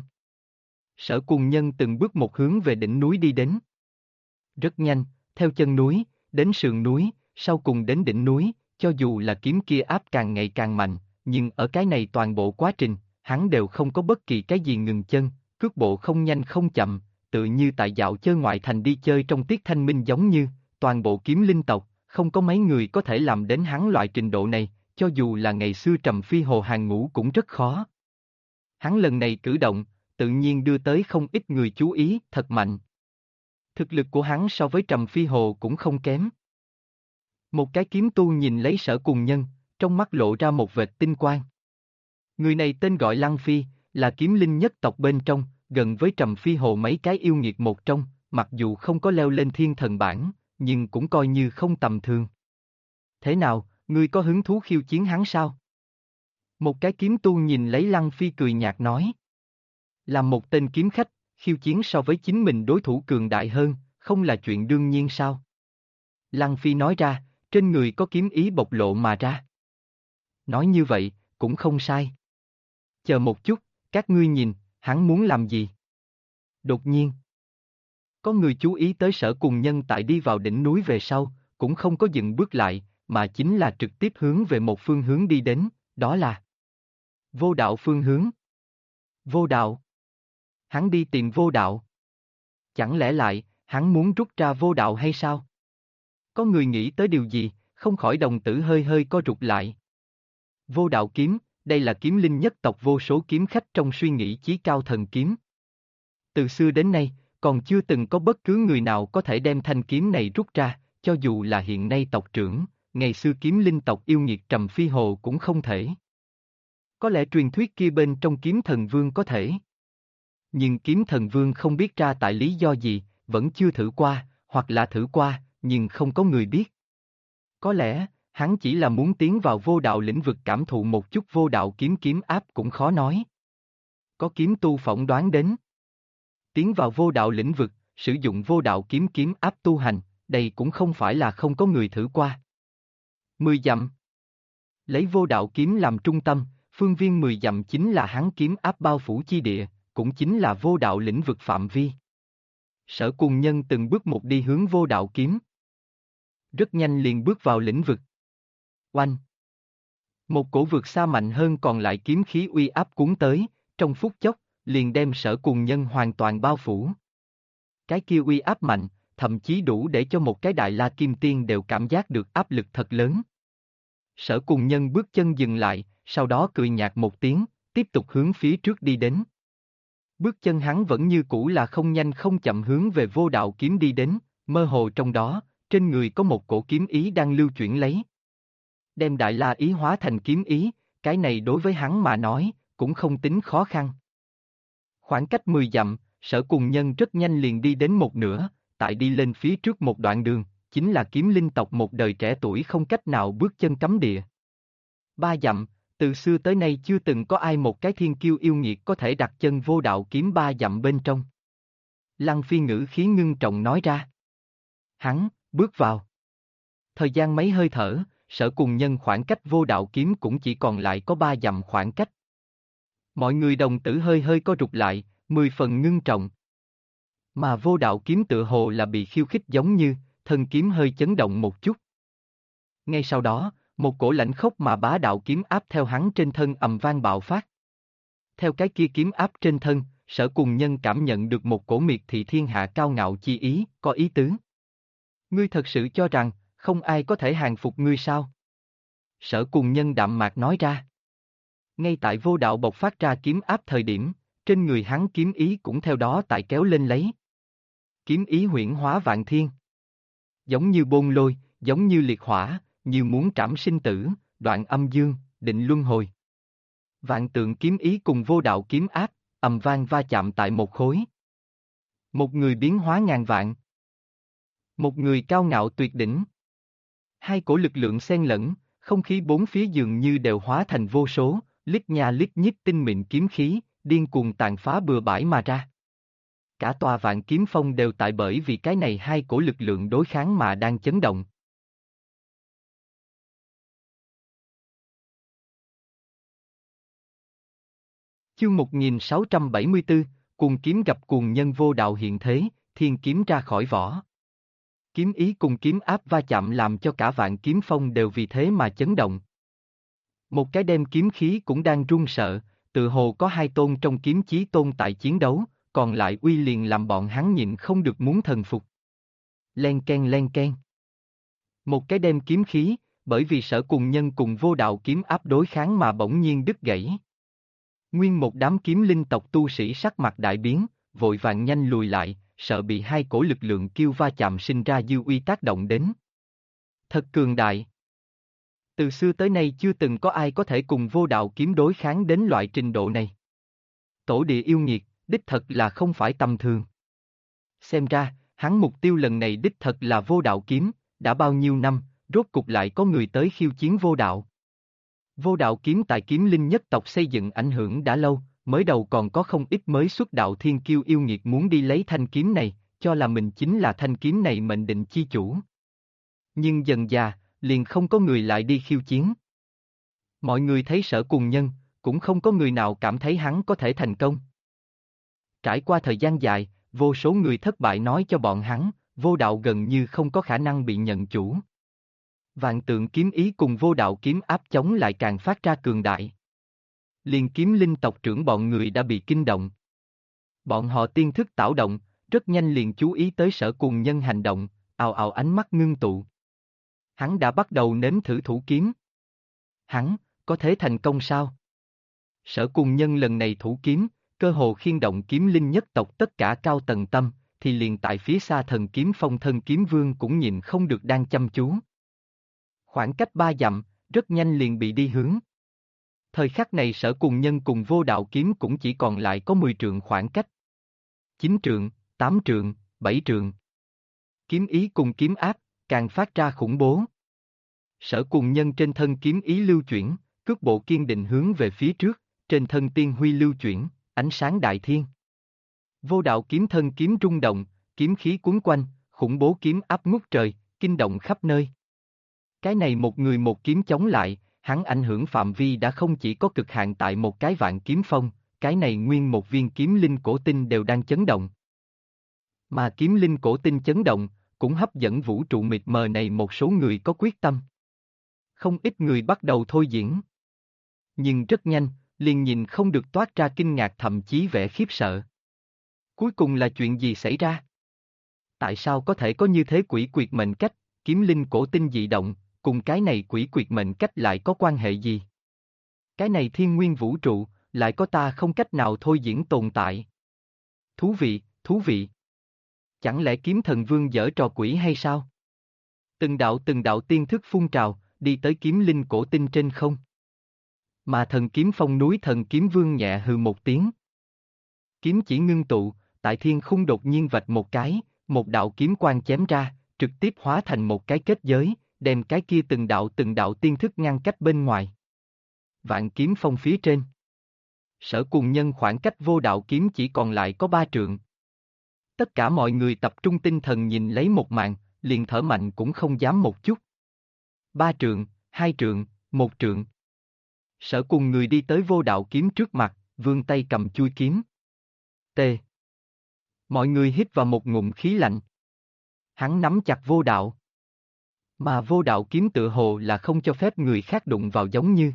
Sở Cùng Nhân từng bước một hướng về đỉnh núi đi đến. Rất nhanh, theo chân núi, đến sườn núi, sau cùng đến đỉnh núi, cho dù là kiếm kia áp càng ngày càng mạnh, nhưng ở cái này toàn bộ quá trình, hắn đều không có bất kỳ cái gì ngừng chân, cước bộ không nhanh không chậm, tự như tại dạo chơi ngoại thành đi chơi trong tiết thanh minh giống như, toàn bộ kiếm linh tộc, không có mấy người có thể làm đến hắn loại trình độ này, cho dù là ngày xưa Trầm Phi Hồ hàng ngũ cũng rất khó. Hắn lần này cử động, tự nhiên đưa tới không ít người chú ý, thật mạnh. Thực lực của hắn so với Trầm Phi Hồ cũng không kém. Một cái kiếm tu nhìn lấy Sở Cùng Nhân, trong mắt lộ ra một vệt tinh quang. Người này tên gọi Lăng Phi, là kiếm linh nhất tộc bên trong, gần với Trầm Phi Hồ mấy cái yêu nghiệt một trong, mặc dù không có leo lên thiên thần bảng, nhưng cũng coi như không tầm thường. Thế nào, ngươi có hứng thú khiêu chiến hắn sao? Một cái kiếm tu nhìn lấy Lăng Phi cười nhạt nói. Là một tên kiếm khách, khiêu chiến so với chính mình đối thủ cường đại hơn, không là chuyện đương nhiên sao? Lăng Phi nói ra, trên người có kiếm ý bộc lộ mà ra. Nói như vậy, cũng không sai. Chờ một chút, các ngươi nhìn, hắn muốn làm gì? Đột nhiên, có người chú ý tới Sở Cùng Nhân tại đi vào đỉnh núi về sau, cũng không có dừng bước lại, mà chính là trực tiếp hướng về một phương hướng đi đến, đó là vô đạo phương hướng. Vô đạo. Hắn đi tìm vô đạo. Chẳng lẽ lại, hắn muốn rút ra vô đạo hay sao? Có người nghĩ tới điều gì, không khỏi đồng tử hơi hơi co rụt lại. Vô đạo kiếm, đây là kiếm linh nhất tộc vô số kiếm khách trong suy nghĩ chí cao thần kiếm. Từ xưa đến nay, còn chưa từng có bất cứ người nào có thể đem thanh kiếm này rút ra, cho dù là hiện nay tộc trưởng, ngày xưa kiếm linh tộc yêu nghiệt Trầm Phi Hồ cũng không thể. Có lẽ truyền thuyết kia bên trong kiếm thần vương có thể. Nhưng kiếm thần vương không biết ra tại lý do gì, vẫn chưa thử qua, hoặc là thử qua, nhưng không có người biết. Có lẽ, hắn chỉ là muốn tiến vào vô đạo lĩnh vực cảm thụ một chút vô đạo kiếm áp cũng khó nói. Có kiếm tu phỏng đoán đến. Tiến vào vô đạo lĩnh vực, sử dụng vô đạo kiếm áp tu hành, đây cũng không phải là không có người thử qua. 10 dặm. Lấy vô đạo kiếm làm trung tâm, phương viên 10 dặm chính là hắn kiếm áp bao phủ chi địa, cũng chính là vô đạo lĩnh vực phạm vi. Sở Cùng Nhân từng bước một đi hướng vô đạo kiếm. Rất nhanh liền bước vào lĩnh vực. Oanh! Một cổ vượt xa mạnh hơn còn lại kiếm khí uy áp cuốn tới, trong phút chốc, liền đem Sở Cùng Nhân hoàn toàn bao phủ. Cái kia uy áp mạnh, thậm chí đủ để cho một cái Đại La Kim Tiên đều cảm giác được áp lực thật lớn. Sở Cùng Nhân bước chân dừng lại, sau đó cười nhạt một tiếng, tiếp tục hướng phía trước đi đến. Bước chân hắn vẫn như cũ là không nhanh không chậm hướng về vô đạo kiếm đi đến, mơ hồ trong đó, trên người có một cổ kiếm ý đang lưu chuyển lấy. Đem Đại La ý hóa thành kiếm ý, cái này đối với hắn mà nói, cũng không tính khó khăn. Khoảng cách 10 dặm, Sở Cùng Nhân rất nhanh liền đi đến một nửa, tại đi lên phía trước một đoạn đường, chính là kiếm linh tộc một đời trẻ tuổi không cách nào bước chân cấm địa. 3 dặm, từ xưa tới nay chưa từng có ai một cái thiên kiêu yêu nghiệt có thể đặt chân vô đạo kiếm 3 dặm bên trong. Lăng Phi ngữ khí ngưng trọng nói ra. Hắn, bước vào. Thời gian mấy hơi thở, Sở Cùng Nhân khoảng cách vô đạo kiếm cũng chỉ còn lại có 3 dặm khoảng cách. Mọi người đồng tử hơi hơi co rụt lại, 10 phần ngưng trọng. Mà vô đạo kiếm tựa hồ là bị khiêu khích giống như, thân kiếm hơi chấn động một chút. Ngay sau đó, một cổ lãnh khốc mà bá đạo kiếm áp theo hắn trên thân ầm vang bạo phát. Theo cái kia kiếm áp trên thân, Sở Cùng Nhân cảm nhận được một cổ miệt thị thiên hạ cao ngạo chi ý, có ý tứ. Ngươi thật sự cho rằng, không ai có thể hàng phục ngươi sao? Sở Cùng Nhân đạm mạc nói ra. Ngay tại vô đạo bộc phát ra kiếm áp thời điểm, trên người hắn kiếm ý cũng theo đó tại kéo lên lấy. Kiếm ý huyễn hóa vạn thiên. Giống như bôn lôi, giống như liệt hỏa, như muốn trảm sinh tử, đoạn âm dương, định luân hồi. Vạn tượng kiếm ý cùng vô đạo kiếm áp, ầm vang va chạm tại một khối. Một người biến hóa ngàn vạn. Một người cao ngạo tuyệt đỉnh. Hai cổ lực lượng xen lẫn, không khí bốn phía dường như đều hóa thành vô số, lít nha lít nhít tinh mịn kiếm khí, điên cuồng tàn phá bừa bãi mà ra. Cả tòa Vạn Kiếm Phong đều tại bởi vì cái này hai cổ lực lượng đối kháng mà đang chấn động. Chương 1674, cuồng kiếm gặp cuồng nhân vô đạo hiện thế, thiên kiếm ra khỏi vỏ. Kiếm ý cùng kiếm áp va chạm làm cho cả Vạn Kiếm Phong đều vì thế mà chấn động. Một cái đem kiếm khí cũng đang run sợ, tự hồ có hai tôn trong kiếm chí tôn tại chiến đấu, còn lại uy liền làm bọn hắn nhịn không được muốn thần phục. Len ken len ken. Một cái đem kiếm khí, bởi vì Sở Cùng Nhân cùng vô đạo kiếm áp đối kháng mà bỗng nhiên đứt gãy. Nguyên một đám kiếm linh tộc tu sĩ sắc mặt đại biến, vội vàng nhanh lùi lại, sợ bị hai cổ lực lượng kêu va chạm sinh ra dư uy tác động đến. Thật cường đại. Từ xưa tới nay chưa từng có ai có thể cùng vô đạo kiếm đối kháng đến loại trình độ này. Tổ địa yêu nghiệt, đích thật là không phải tầm thường. Xem ra, hắn mục tiêu lần này đích thật là vô đạo kiếm, đã bao nhiêu năm, rốt cục lại có người tới khiêu chiến vô đạo. Vô đạo kiếm tại kiếm linh nhất tộc xây dựng ảnh hưởng đã lâu, mới đầu còn có không ít mới xuất đạo thiên kiêu yêu nghiệt muốn đi lấy thanh kiếm này, cho là mình chính là thanh kiếm này mệnh định chi chủ. Nhưng dần dà, liền không có người lại đi khiêu chiến. Mọi người thấy Sở Cùng Nhân, cũng không có người nào cảm thấy hắn có thể thành công. Trải qua thời gian dài, vô số người thất bại nói cho bọn hắn, vô đạo gần như không có khả năng bị nhận chủ. Vạn tượng kiếm ý cùng vô đạo kiếm áp chống lại càng phát ra cường đại. Liền kiếm linh tộc trưởng bọn người đã bị kinh động. Bọn họ tiên thức tảo động, rất nhanh liền chú ý tới Sở Cùng Nhân hành động, ào ào ánh mắt ngưng tụ. Hắn đã bắt đầu nếm thử thủ kiếm. Hắn, có thể thành công sao? Sở Cùng Nhân lần này thủ kiếm, cơ hồ khiên động kiếm linh nhất tộc tất cả cao tầng tâm, thì liền tại phía xa Thần Kiếm Phong thân kiếm vương cũng nhìn không được đang chăm chú. Khoảng cách 3 dặm, rất nhanh liền bị đi hướng. Thời khắc này Sở Cùng Nhân cùng vô đạo kiếm cũng chỉ còn lại có 10 trượng khoảng cách. 9 trượng, 8 trượng, 7 trượng. Kiếm ý cùng kiếm áp, càng phát ra khủng bố. Sở Cùng Nhân trên thân kiếm ý lưu chuyển, cước bộ kiên định hướng về phía trước, trên thân tiên huy lưu chuyển, ánh sáng đại thiên. Vô đạo kiếm thân kiếm rung động, kiếm khí cuốn quanh, khủng bố kiếm áp ngút trời, kinh động khắp nơi. Cái này một người một kiếm chống lại, hắn ảnh hưởng phạm vi đã không chỉ có cực hạn tại một cái Vạn Kiếm Phong, cái này nguyên một viên kiếm linh cổ tinh đều đang chấn động. Mà kiếm linh cổ tinh chấn động, cũng hấp dẫn vũ trụ mịt mờ này một số người có quyết tâm. Không ít người bắt đầu thôi diễn. Nhưng rất nhanh, liền nhìn không được toát ra kinh ngạc thậm chí vẻ khiếp sợ. Cuối cùng là chuyện gì xảy ra? Tại sao có thể có như thế quỷ quyệt mệnh cách, kiếm linh cổ tinh dị động, cùng cái này quỷ quyệt mệnh cách lại có quan hệ gì? Cái này thiên nguyên vũ trụ, lại có ta không cách nào thôi diễn tồn tại. Thú vị, thú vị. Chẳng lẽ kiếm thần vương giở trò quỷ hay sao? Từng đạo tiên thức phun trào, đi tới kiếm linh cổ tinh trên không. Mà Thần Kiếm Phong núi Thần Kiếm Vương nhẹ hừ một tiếng. Kiếm chỉ ngưng tụ, tại thiên khung đột nhiên vạch một cái, một đạo kiếm quang chém ra, trực tiếp hóa thành một cái kết giới, đem cái kia từng đạo tiên thức ngăn cách bên ngoài. Vạn kiếm phong phía trên. Sở Cùng Nhân khoảng cách vô đạo kiếm chỉ còn lại có 3 trượng. Tất cả mọi người tập trung tinh thần nhìn lấy một màn, liền thở mạnh cũng không dám một chút. 3 trượng, 2 trượng, 1 trượng. Sở Cùng người đi tới vô đạo kiếm trước mặt, vươn tay cầm chui kiếm. T. Mọi người hít vào một ngụm khí lạnh. Hắn nắm chặt vô đạo. Mà vô đạo kiếm tựa hồ là không cho phép người khác đụng vào giống như.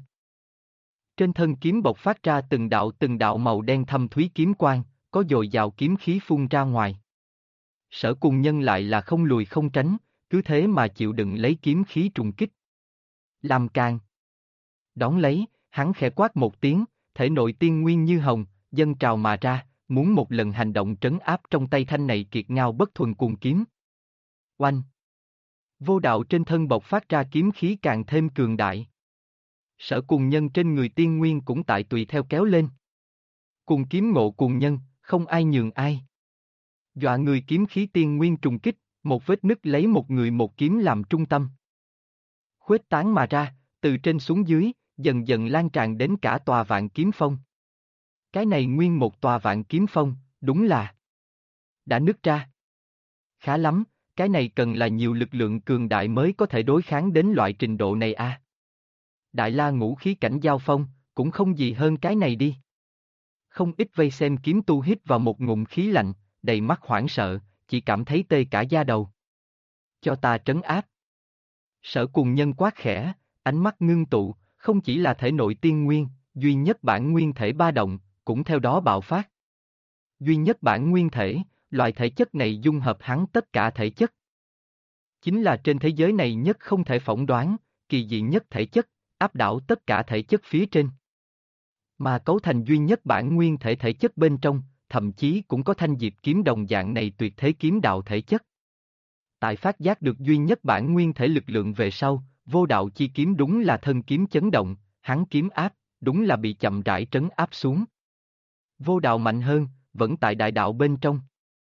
Trên thân kiếm bộc phát ra từng đạo màu đen thâm thúy kiếm quang, có dồi dào kiếm khí phun ra ngoài. Sở Cùng Nhân lại là không lùi không tránh, cứ thế mà chịu đựng lấy kiếm khí trùng kích. Làm càng. Đón lấy, hắn khẽ quát một tiếng, thể nội tiên nguyên như hồng, dâng trào mà ra, muốn một lần hành động trấn áp trong tay thanh này kiệt ngao bất thuần cuồng kiếm. Oanh! Vô đạo trên thân bộc phát ra kiếm khí càng thêm cường đại. Sở Cùng Nhân trên người tiên nguyên cũng tại tùy theo kéo lên. Cùng kiếm ngộ cùng nhân, không ai nhường ai. Dọa người kiếm khí tiên nguyên trùng kích, một vết nứt lấy một người một kiếm làm trung tâm. Khuếch tán mà ra, từ trên xuống dưới, dần dần lan tràn đến cả tòa Vạn Kiếm Phong. Cái này nguyên một tòa Vạn Kiếm Phong, đúng là đã nứt ra. Khá lắm, cái này cần là nhiều lực lượng cường đại mới có thể đối kháng đến loại trình độ này a. Đại La Ngũ khí cảnh giao phong, cũng không gì hơn cái này đi. Không ít vây xem kiếm tu hít vào một ngụm khí lạnh, đầy mắt hoảng sợ, chỉ cảm thấy tê cả da đầu. Cho ta trấn áp. Sở Cùng Nhân quát khẽ, ánh mắt ngưng tụ, không chỉ là thể nội tiên nguyên, duy nhất bản nguyên thể ba động, cũng theo đó bạo phát. Duy nhất bản nguyên thể, loại thể chất này dung hợp hắn tất cả thể chất. Chính là trên thế giới này nhất không thể phỏng đoán, kỳ dị nhất thể chất, áp đảo tất cả thể chất phía trên. Mà cấu thành duy nhất bản nguyên thể thể chất bên trong, thậm chí cũng có thanh diệp kiếm đồng dạng này tuyệt thế kiếm đạo thể chất. Tại phát giác được duy nhất bản nguyên thể lực lượng về sau, vô đạo chi kiếm đúng là thân kiếm chấn động, hắn kiếm áp, đúng là bị chậm rãi trấn áp xuống. Vô đạo mạnh hơn, vẫn tại đại đạo bên trong.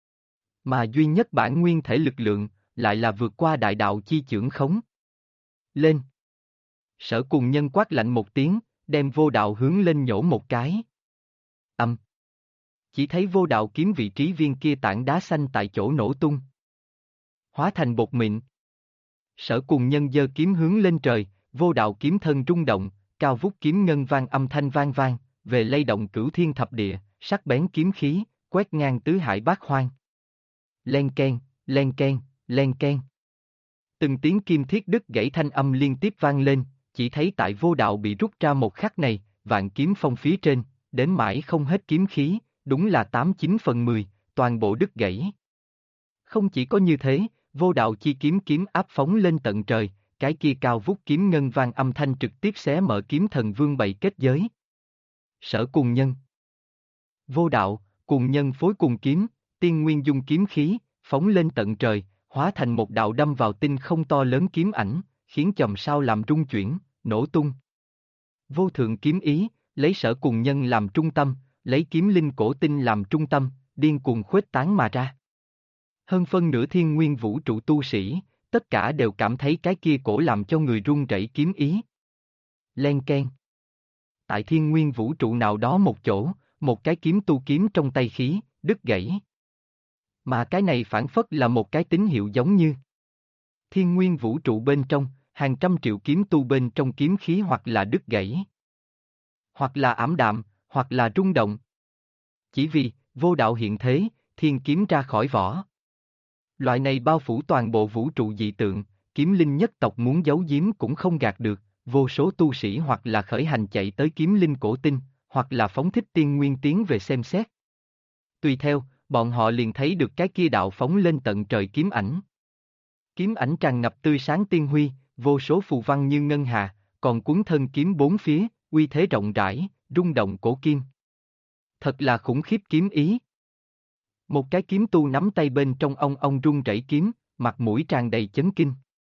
Mà duy nhất bản nguyên thể lực lượng, lại là vượt qua đại đạo chi chưởng khống. Lên! Sở Cùng Nhân quát lạnh một tiếng, đem vô đạo hướng lên nhổ một cái. Chỉ thấy vô đạo kiếm vị trí viên kia tảng đá xanh tại chỗ nổ tung. Hóa thành bột mịn. Sở Cùng Nhân giơ kiếm hướng lên trời, vô đạo kiếm thân rung động, cao vút kiếm ngân vang âm thanh vang vang, về lay động cửu thiên thập địa, sắc bén kiếm khí, quét ngang tứ hải bát hoang. Len keng, len keng, len keng. Từng tiếng kim thiết đứt gãy thanh âm liên tiếp vang lên, chỉ thấy tại vô đạo bị rút ra một khắc này, Vạn Kiếm Phong phía trên, đến mãi không hết kiếm khí, đúng là 89 phần 10, toàn bộ đứt gãy. Không chỉ có như thế, vô đạo chi kiếm kiếm áp phóng lên tận trời, cái kia cao vút kiếm ngân vang âm thanh trực tiếp xé mở kiếm thần vương bày kết giới. Sở Cùng Nhân. Vô đạo, cùng nhân phối cùng kiếm, tiên nguyên dung kiếm khí, phóng lên tận trời, hóa thành một đạo đâm vào tinh không to lớn kiếm ảnh, khiến chòm sao làm rung chuyển, nổ tung. Vô thượng kiếm ý, lấy Sở Cùng Nhân làm trung tâm, lấy kiếm linh cổ tinh làm trung tâm, điên cuồng khuếch tán mà ra. Hơn phân nửa thiên nguyên vũ trụ tu sĩ, tất cả đều cảm thấy cái kia cổ làm cho người run rẩy kiếm ý. Len keng. Tại thiên nguyên vũ trụ nào đó một chỗ, một cái kiếm tu kiếm trong tay khí, đứt gãy. Mà cái này phản phất là một cái tín hiệu giống như thiên nguyên vũ trụ bên trong, hàng trăm triệu kiếm tu bên trong kiếm khí hoặc là đứt gãy, hoặc là ảm đạm, hoặc là rung động. Chỉ vì, vô đạo hiện thế, thiên kiếm ra khỏi vỏ. Loại này bao phủ toàn bộ vũ trụ dị tượng, kiếm linh nhất tộc muốn giấu giếm cũng không gạt được, vô số tu sĩ hoặc là khởi hành chạy tới kiếm linh cổ tinh, hoặc là phóng thích tiên nguyên tiến về xem xét. Tùy theo, bọn họ liền thấy được cái kia đạo phóng lên tận trời kiếm ảnh. Kiếm ảnh tràn ngập tươi sáng tiên huy, vô số phù văn như ngân hà, còn cuốn thân kiếm bốn phía, uy thế rộng rãi, rung động cổ kim. Thật là khủng khiếp kiếm ý. Một cái kiếm tu nắm tay bên trong ong rung rẩy kiếm, mặt mũi tràn đầy chấn kinh.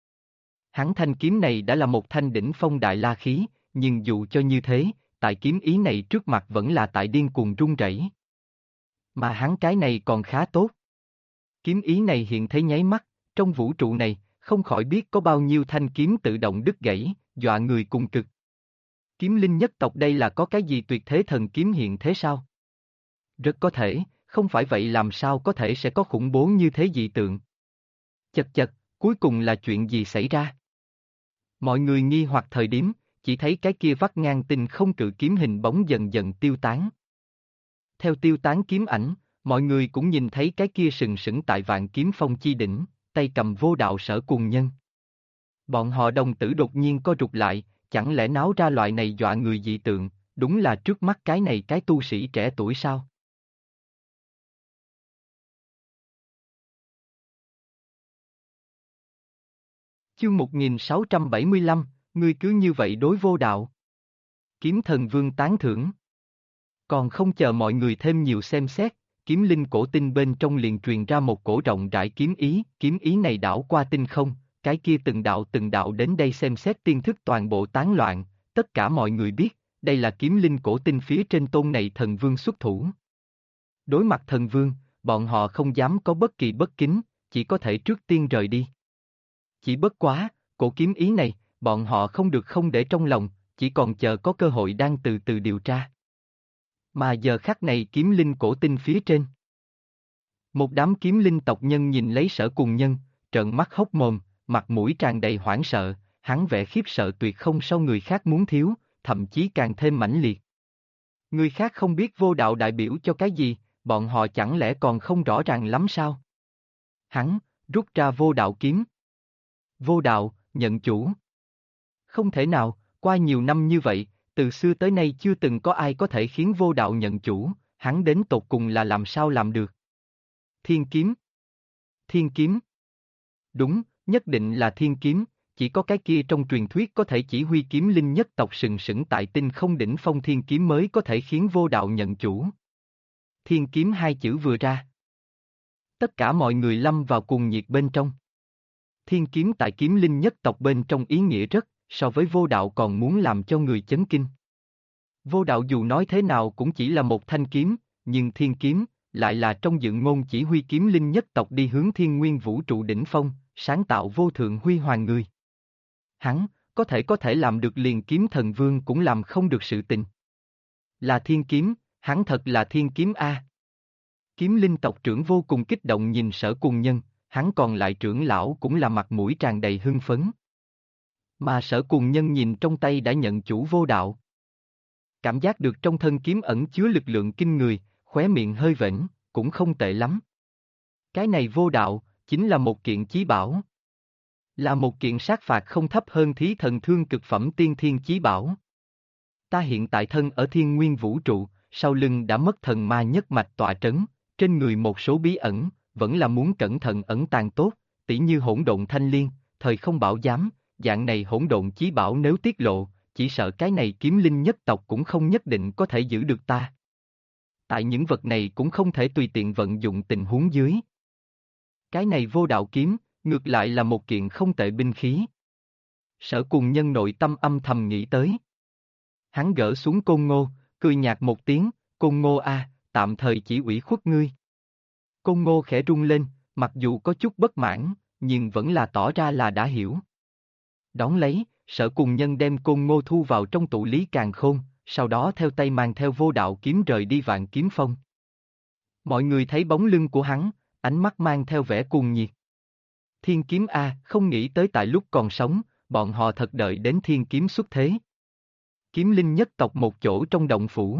Hắn thanh kiếm này đã là một thanh đỉnh phong đại la khí, nhưng dù cho như thế, tại kiếm ý này trước mặt vẫn là tại điên cuồng rung rẩy. Mà hắn cái này còn khá tốt. Kiếm ý này hiện thấy nháy mắt, trong vũ trụ này, không khỏi biết có bao nhiêu thanh kiếm tự động đứt gãy, dọa người cùng cực. Kiếm linh nhất tộc đây là có cái gì tuyệt thế thần kiếm hiện thế sao? Rất có thể, không phải vậy làm sao có thể sẽ có khủng bố như thế dị tượng. Chật chật, cuối cùng là chuyện gì xảy ra? Mọi người nghi hoặc thời điểm, chỉ thấy cái kia vắt ngang tinh không cự kiếm hình bóng dần dần tiêu tán. Theo tiêu tán kiếm ảnh, mọi người cũng nhìn thấy cái kia sừng sững tại vạn kiếm phong chi đỉnh, tay cầm vô đạo Sở Cuồng Nhân. Bọn họ đồng tử đột nhiên co rụt lại, chẳng lẽ náo ra loại này dọa người dị tượng, đúng là trước mắt cái này cái tu sĩ trẻ tuổi sao? Chương 1675, ngươi cứ như vậy đối vô đạo. Kiếm thần vương tán thưởng. Còn không chờ mọi người thêm nhiều xem xét, kiếm linh cổ tinh bên trong liền truyền ra một cổ rộng rãi kiếm ý này đảo qua tinh không, cái kia từng đạo đến đây xem xét tiên thức toàn bộ tán loạn, tất cả mọi người biết, đây là kiếm linh cổ tinh phía trên tôn này thần vương xuất thủ. Đối mặt thần vương, bọn họ không dám có bất kỳ bất kính, chỉ có thể trước tiên rời đi. Chỉ bất quá, cổ kiếm ý này, bọn họ không được không để trong lòng, chỉ còn chờ có cơ hội đang từ từ điều tra. Mà giờ khắc này kiếm linh cổ tinh phía trên. Một đám kiếm linh tộc nhân nhìn lấy Sở Cuồng Nhân, trợn mắt hốc mồm, mặt mũi tràn đầy hoảng sợ, hắn vẻ khiếp sợ tuyệt không sau người khác muốn thiếu, thậm chí càng thêm mãnh liệt. Người khác không biết vô đạo đại biểu cho cái gì, bọn họ chẳng lẽ còn không rõ ràng lắm sao? Hắn, rút ra vô đạo kiếm. Vô đạo, nhận chủ. Không thể nào, qua nhiều năm như vậy, từ xưa tới nay chưa từng có ai có thể khiến vô đạo nhận chủ, hắn đến tột cùng là làm sao làm được. Thiên kiếm. Thiên kiếm. Đúng, nhất định là thiên kiếm, chỉ có cái kia trong truyền thuyết có thể chỉ huy kiếm linh nhất tộc sừng sững tại tinh không đỉnh phong thiên kiếm mới có thể khiến vô đạo nhận chủ. Thiên kiếm hai chữ vừa ra. Tất cả mọi người lâm vào cuồng nhiệt bên trong. Thiên kiếm tại kiếm linh nhất tộc bên trong ý nghĩa rất, so với vô đạo còn muốn làm cho người chấn kinh. Vô đạo dù nói thế nào cũng chỉ là một thanh kiếm, nhưng thiên kiếm, lại là trong dự ngôn chỉ huy kiếm linh nhất tộc đi hướng thiên nguyên vũ trụ đỉnh phong, sáng tạo vô thượng huy hoàng người. Hắn, có thể làm được liền kiếm thần vương cũng làm không được sự tình. Là thiên kiếm, hắn thật là thiên kiếm A. Kiếm linh tộc trưởng vô cùng kích động nhìn Sở Cuồng Nhân, hắn còn lại trưởng lão cũng là mặt mũi tràn đầy hưng phấn. Mà Sở Cuồng Nhân nhìn trong tay đã nhận chủ vô đạo. Cảm giác được trong thân kiếm ẩn chứa lực lượng kinh người, khóe miệng hơi vểnh, cũng không tệ lắm. Cái này vô đạo, chính là một kiện chí bảo. Là một kiện sát phạt không thấp hơn thí thần thương cực phẩm tiên thiên chí bảo. Ta hiện tại thân ở thiên nguyên vũ trụ, sau lưng đã mất thần ma nhất mạch tọa trấn, trên người một số bí ẩn, vẫn là muốn cẩn thận ẩn tàng tốt, tỉ như hỗn độn thanh liên, thời không bảo giám, dạng này hỗn độn chí bảo nếu tiết lộ, chỉ sợ cái này kiếm linh nhất tộc cũng không nhất định có thể giữ được ta. Tại những vật này cũng không thể tùy tiện vận dụng tình huống dưới. Cái này vô đạo kiếm, ngược lại là một kiện không tệ binh khí. Sở Cuồng Nhân nội tâm âm thầm nghĩ tới. Hắn gỡ xuống Côn Ngô, cười nhạt một tiếng, Côn Ngô a, tạm thời chỉ ủy khuất ngươi. Côn Ngô khẽ rung lên, mặc dù có chút bất mãn, nhưng vẫn là tỏ ra là đã hiểu. Đón lấy, Sở Cuồng Nhân đem Côn Ngô thu vào trong tụ lý càn khôn, sau đó theo tay mang theo vô đạo kiếm rời đi vạn kiếm phong. Mọi người thấy bóng lưng của hắn, ánh mắt mang theo vẻ cuồng nhiệt. Thiên kiếm A, không nghĩ tới tại lúc còn sống, bọn họ thật đợi đến thiên kiếm xuất thế. Kiếm linh nhất tộc một chỗ trong động phủ.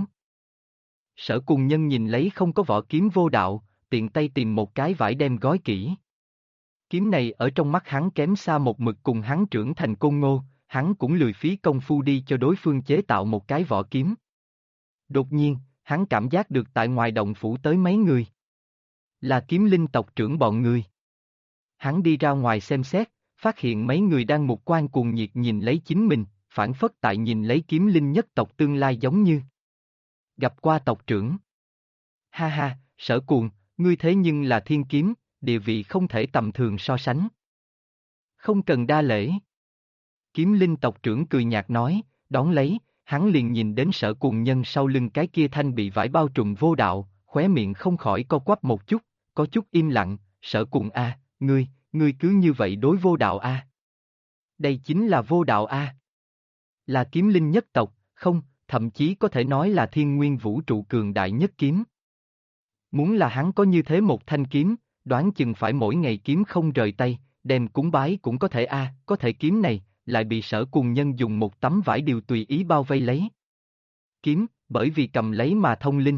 Sở Cuồng Nhân nhìn lấy không có vỏ kiếm vô đạo, tiện tay tìm một cái vải đem gói kỹ. Kiếm này ở trong mắt hắn kém xa một mực cùng hắn trưởng thành Côn Ngô, hắn cũng lười phí công phu đi cho đối phương chế tạo một cái vỏ kiếm. Đột nhiên, hắn cảm giác được tại ngoài động phủ tới mấy người. Là kiếm linh tộc trưởng bọn người. Hắn đi ra ngoài xem xét, phát hiện mấy người đang mục quan cuồng nhiệt nhìn lấy chính mình, phản phất tại nhìn lấy kiếm linh nhất tộc tương lai giống như. Gặp qua tộc trưởng. Ha ha, Sở Cuồng, ngươi thế nhưng là thiên kiếm, địa vị không thể tầm thường so sánh. Không cần đa lễ. Kiếm linh tộc trưởng cười nhạt nói, đón lấy, hắn liền nhìn đến Sở Cuồng Nhân sau lưng cái kia thanh bị vải bao trùm vô đạo, khóe miệng không khỏi co quắp một chút, có chút im lặng, Sở Cùng a, ngươi cứ như vậy đối vô đạo a. Đây chính là vô đạo a. Là kiếm linh nhất tộc, không, thậm chí có thể nói là thiên nguyên vũ trụ cường đại nhất kiếm. Muốn là hắn có như thế một thanh kiếm, đoán chừng phải mỗi ngày kiếm không rời tay, đem cúng bái cũng có thể a, có thể kiếm này, lại bị Sở Cùng nhân dùng một tấm vải điều tùy ý bao vây lấy. Kiếm, bởi vì cầm lấy mà thông linh.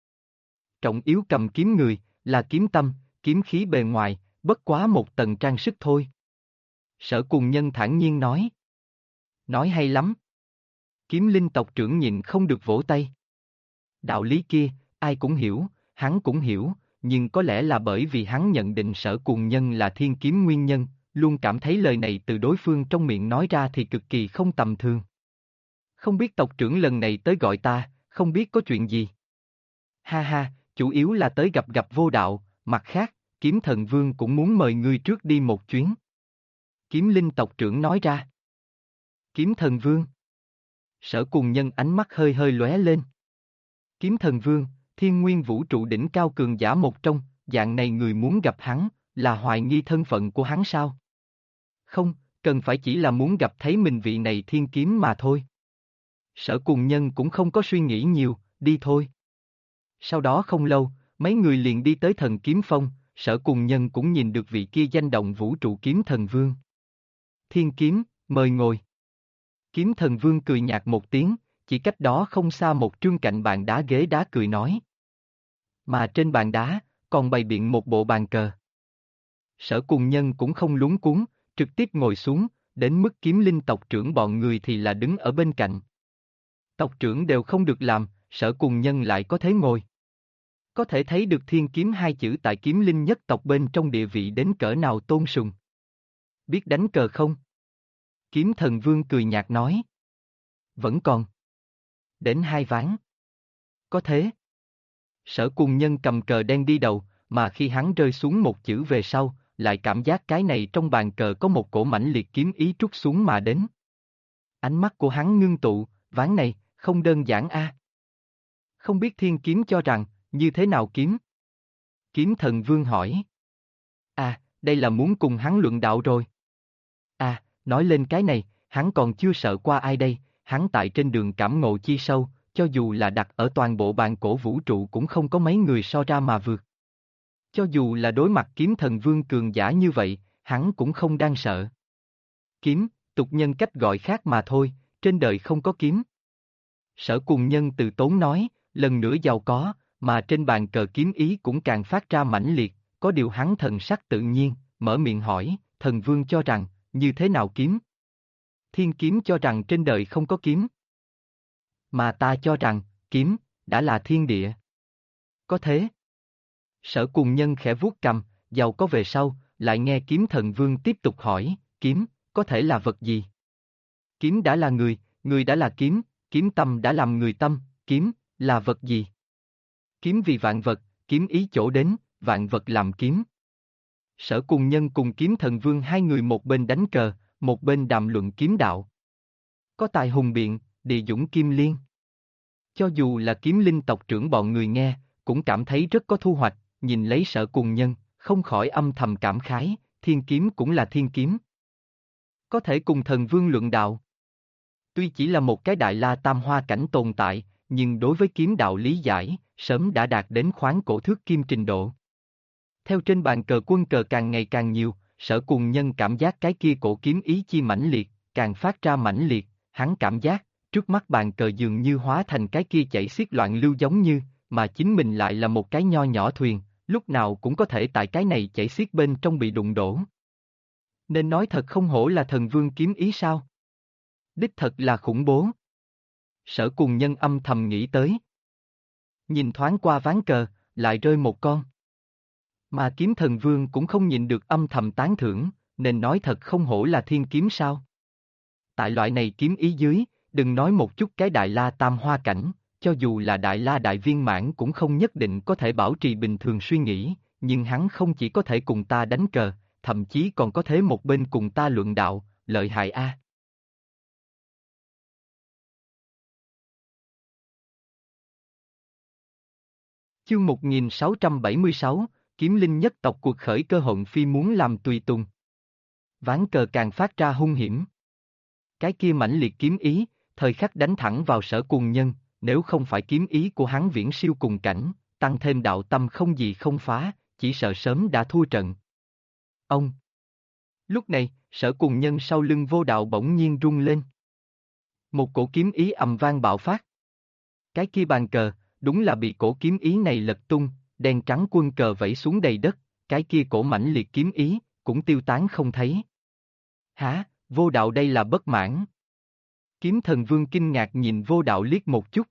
Trọng yếu cầm kiếm người, là kiếm tâm, kiếm khí bề ngoài, bất quá một tầng trang sức thôi. Sở Cùng nhân thản nhiên nói. Nói hay lắm. Kiếm linh tộc trưởng nhịn không được vỗ tay. Đạo lý kia, ai cũng hiểu, hắn cũng hiểu, nhưng có lẽ là bởi vì hắn nhận định Sở Cùng nhân là thiên kiếm nguyên nhân, luôn cảm thấy lời này từ đối phương trong miệng nói ra thì cực kỳ không tầm thường. Không biết tộc trưởng lần này tới gọi ta, không biết có chuyện gì. Ha ha, chủ yếu là tới gặp vô đạo, mặt khác, kiếm thần vương cũng muốn mời ngươi trước đi một chuyến. Kiếm linh tộc trưởng nói ra. Kiếm thần vương. Sở Cùng nhân ánh mắt hơi hơi lóe lên. Kiếm thần vương, thiên nguyên vũ trụ đỉnh cao cường giả một trong, dạng này người muốn gặp hắn, là hoài nghi thân phận của hắn sao? Không, cần phải chỉ là muốn gặp thấy mình vị này thiên kiếm mà thôi. Sở Cùng nhân cũng không có suy nghĩ nhiều, đi thôi. Sau đó không lâu, mấy người liền đi tới thần kiếm phong, Sở Cùng nhân cũng nhìn được vị kia danh động vũ trụ kiếm thần vương. Thiên kiếm, mời ngồi. Kiếm thần vương cười nhạt một tiếng, chỉ cách đó không xa một trương cạnh bàn đá ghế đá cười nói. Mà trên bàn đá, còn bày biện một bộ bàn cờ. Sở Cùng nhân cũng không luống cuống, trực tiếp ngồi xuống, đến mức kiếm linh tộc trưởng bọn người thì là đứng ở bên cạnh. Tộc trưởng đều không được làm, Sở Cùng nhân lại có thể ngồi. Có thể thấy được thiên kiếm hai chữ tại kiếm linh nhất tộc bên trong địa vị đến cỡ nào tôn sùng. Biết đánh cờ không? Kiếm thần vương cười nhạt nói. Vẫn còn. Đến 2 ván. Có thế. Sở Cùng nhân cầm cờ đen đi đầu, mà khi hắn rơi xuống một chữ về sau, lại cảm giác cái này trong bàn cờ có một cổ mãnh liệt kiếm ý trút xuống mà đến. Ánh mắt của hắn ngưng tụ, ván này, không đơn giản a. Không biết thiên kiếm cho rằng, như thế nào kiếm? Kiếm thần vương hỏi. À, đây là muốn cùng hắn luận đạo rồi. À, nói lên cái này, hắn còn chưa sợ qua ai đây, hắn tại trên đường cảm ngộ chi sâu, cho dù là đặt ở toàn bộ bàn cổ vũ trụ cũng không có mấy người so ra mà vượt. Cho dù là đối mặt kiếm thần vương cường giả như vậy, hắn cũng không đang sợ. Kiếm, tục nhân cách gọi khác mà thôi, trên đời không có kiếm. Sở Cùng nhân từ tốn nói, lần nữa giàu có, mà trên bàn cờ kiếm ý cũng càng phát ra mãnh liệt, có điều hắn thần sắc tự nhiên, mở miệng hỏi, thần vương cho rằng, như thế nào kiếm? Thiên kiếm cho rằng trên đời không có kiếm. Mà ta cho rằng, kiếm, đã là thiên địa. Có thế. Sở Cùng nhân khẽ vuốt cằm, giàu có về sau, lại nghe kiếm thần vương tiếp tục hỏi, kiếm, có thể là vật gì? Kiếm đã là người đã là kiếm, kiếm tâm đã làm người tâm, kiếm, là vật gì? Kiếm vì vạn vật, kiếm ý chỗ đến, vạn vật làm kiếm. Sở Cùng nhân cùng kiếm thần vương hai người một bên đánh cờ, một bên đàm luận kiếm đạo. Có tài hùng biện, địa dũng kim liên. Cho dù là kiếm linh tộc trưởng bọn người nghe, cũng cảm thấy rất có thu hoạch, nhìn lấy Sở Cùng nhân, không khỏi âm thầm cảm khái, thiên kiếm cũng là thiên kiếm. Có thể cùng thần vương luận đạo. Tuy chỉ là một cái đại la tam hoa cảnh tồn tại, nhưng đối với kiếm đạo lý giải, sớm đã đạt đến khoáng cổ thước kim trình độ. Theo trên bàn cờ quân cờ càng ngày càng nhiều, Sở Cùng nhân cảm giác cái kia cổ kiếm ý chi mãnh liệt, càng phát ra mãnh liệt, hắn cảm giác, trước mắt bàn cờ dường như hóa thành cái kia chảy xiết loạn lưu giống như, mà chính mình lại là một cái nho nhỏ thuyền, lúc nào cũng có thể tại cái này chảy xiết bên trong bị đụng đổ. Nên nói thật không hổ là thần vương kiếm ý sao? Đích thật là khủng bố. Sở Cùng nhân âm thầm nghĩ tới. Nhìn thoáng qua ván cờ, lại rơi một con. Mà kiếm thần vương cũng không nhìn được âm thầm tán thưởng, nên nói thật không hổ là thiên kiếm sao. Tại loại này kiếm ý dưới, đừng nói một chút cái đại la tam hoa cảnh, cho dù là đại la đại viên mãn cũng không nhất định có thể bảo trì bình thường suy nghĩ, nhưng hắn không chỉ có thể cùng ta đánh cờ, thậm chí còn có thể một bên cùng ta luận đạo, lợi hại a. Chương 1676, Kiếm Linh nhất tộc cuộc khởi cơ Hận Phi muốn làm tùy tùng. Ván cờ càng phát ra hung hiểm. Cái kia mãnh liệt kiếm ý, thời khắc đánh thẳng vào Sở Cùng Nhân, nếu không phải kiếm ý của hắn viễn siêu cùng cảnh, tăng thêm đạo tâm không gì không phá, chỉ sợ sớm đã thua trận. Ông! Lúc này, Sở Cùng Nhân sau lưng Vô Đạo bỗng nhiên rung lên. Một cổ kiếm ý ầm vang bạo phát. Cái kia bàn cờ, đúng là bị cổ kiếm ý này lật tung, đen trắng quân cờ vẩy xuống đầy đất, cái kia cổ mãnh liệt kiếm ý, cũng tiêu tán không thấy. Hả, Vô Đạo đây là bất mãn. Kiếm Thần Vương kinh ngạc nhìn Vô Đạo liếc một chút.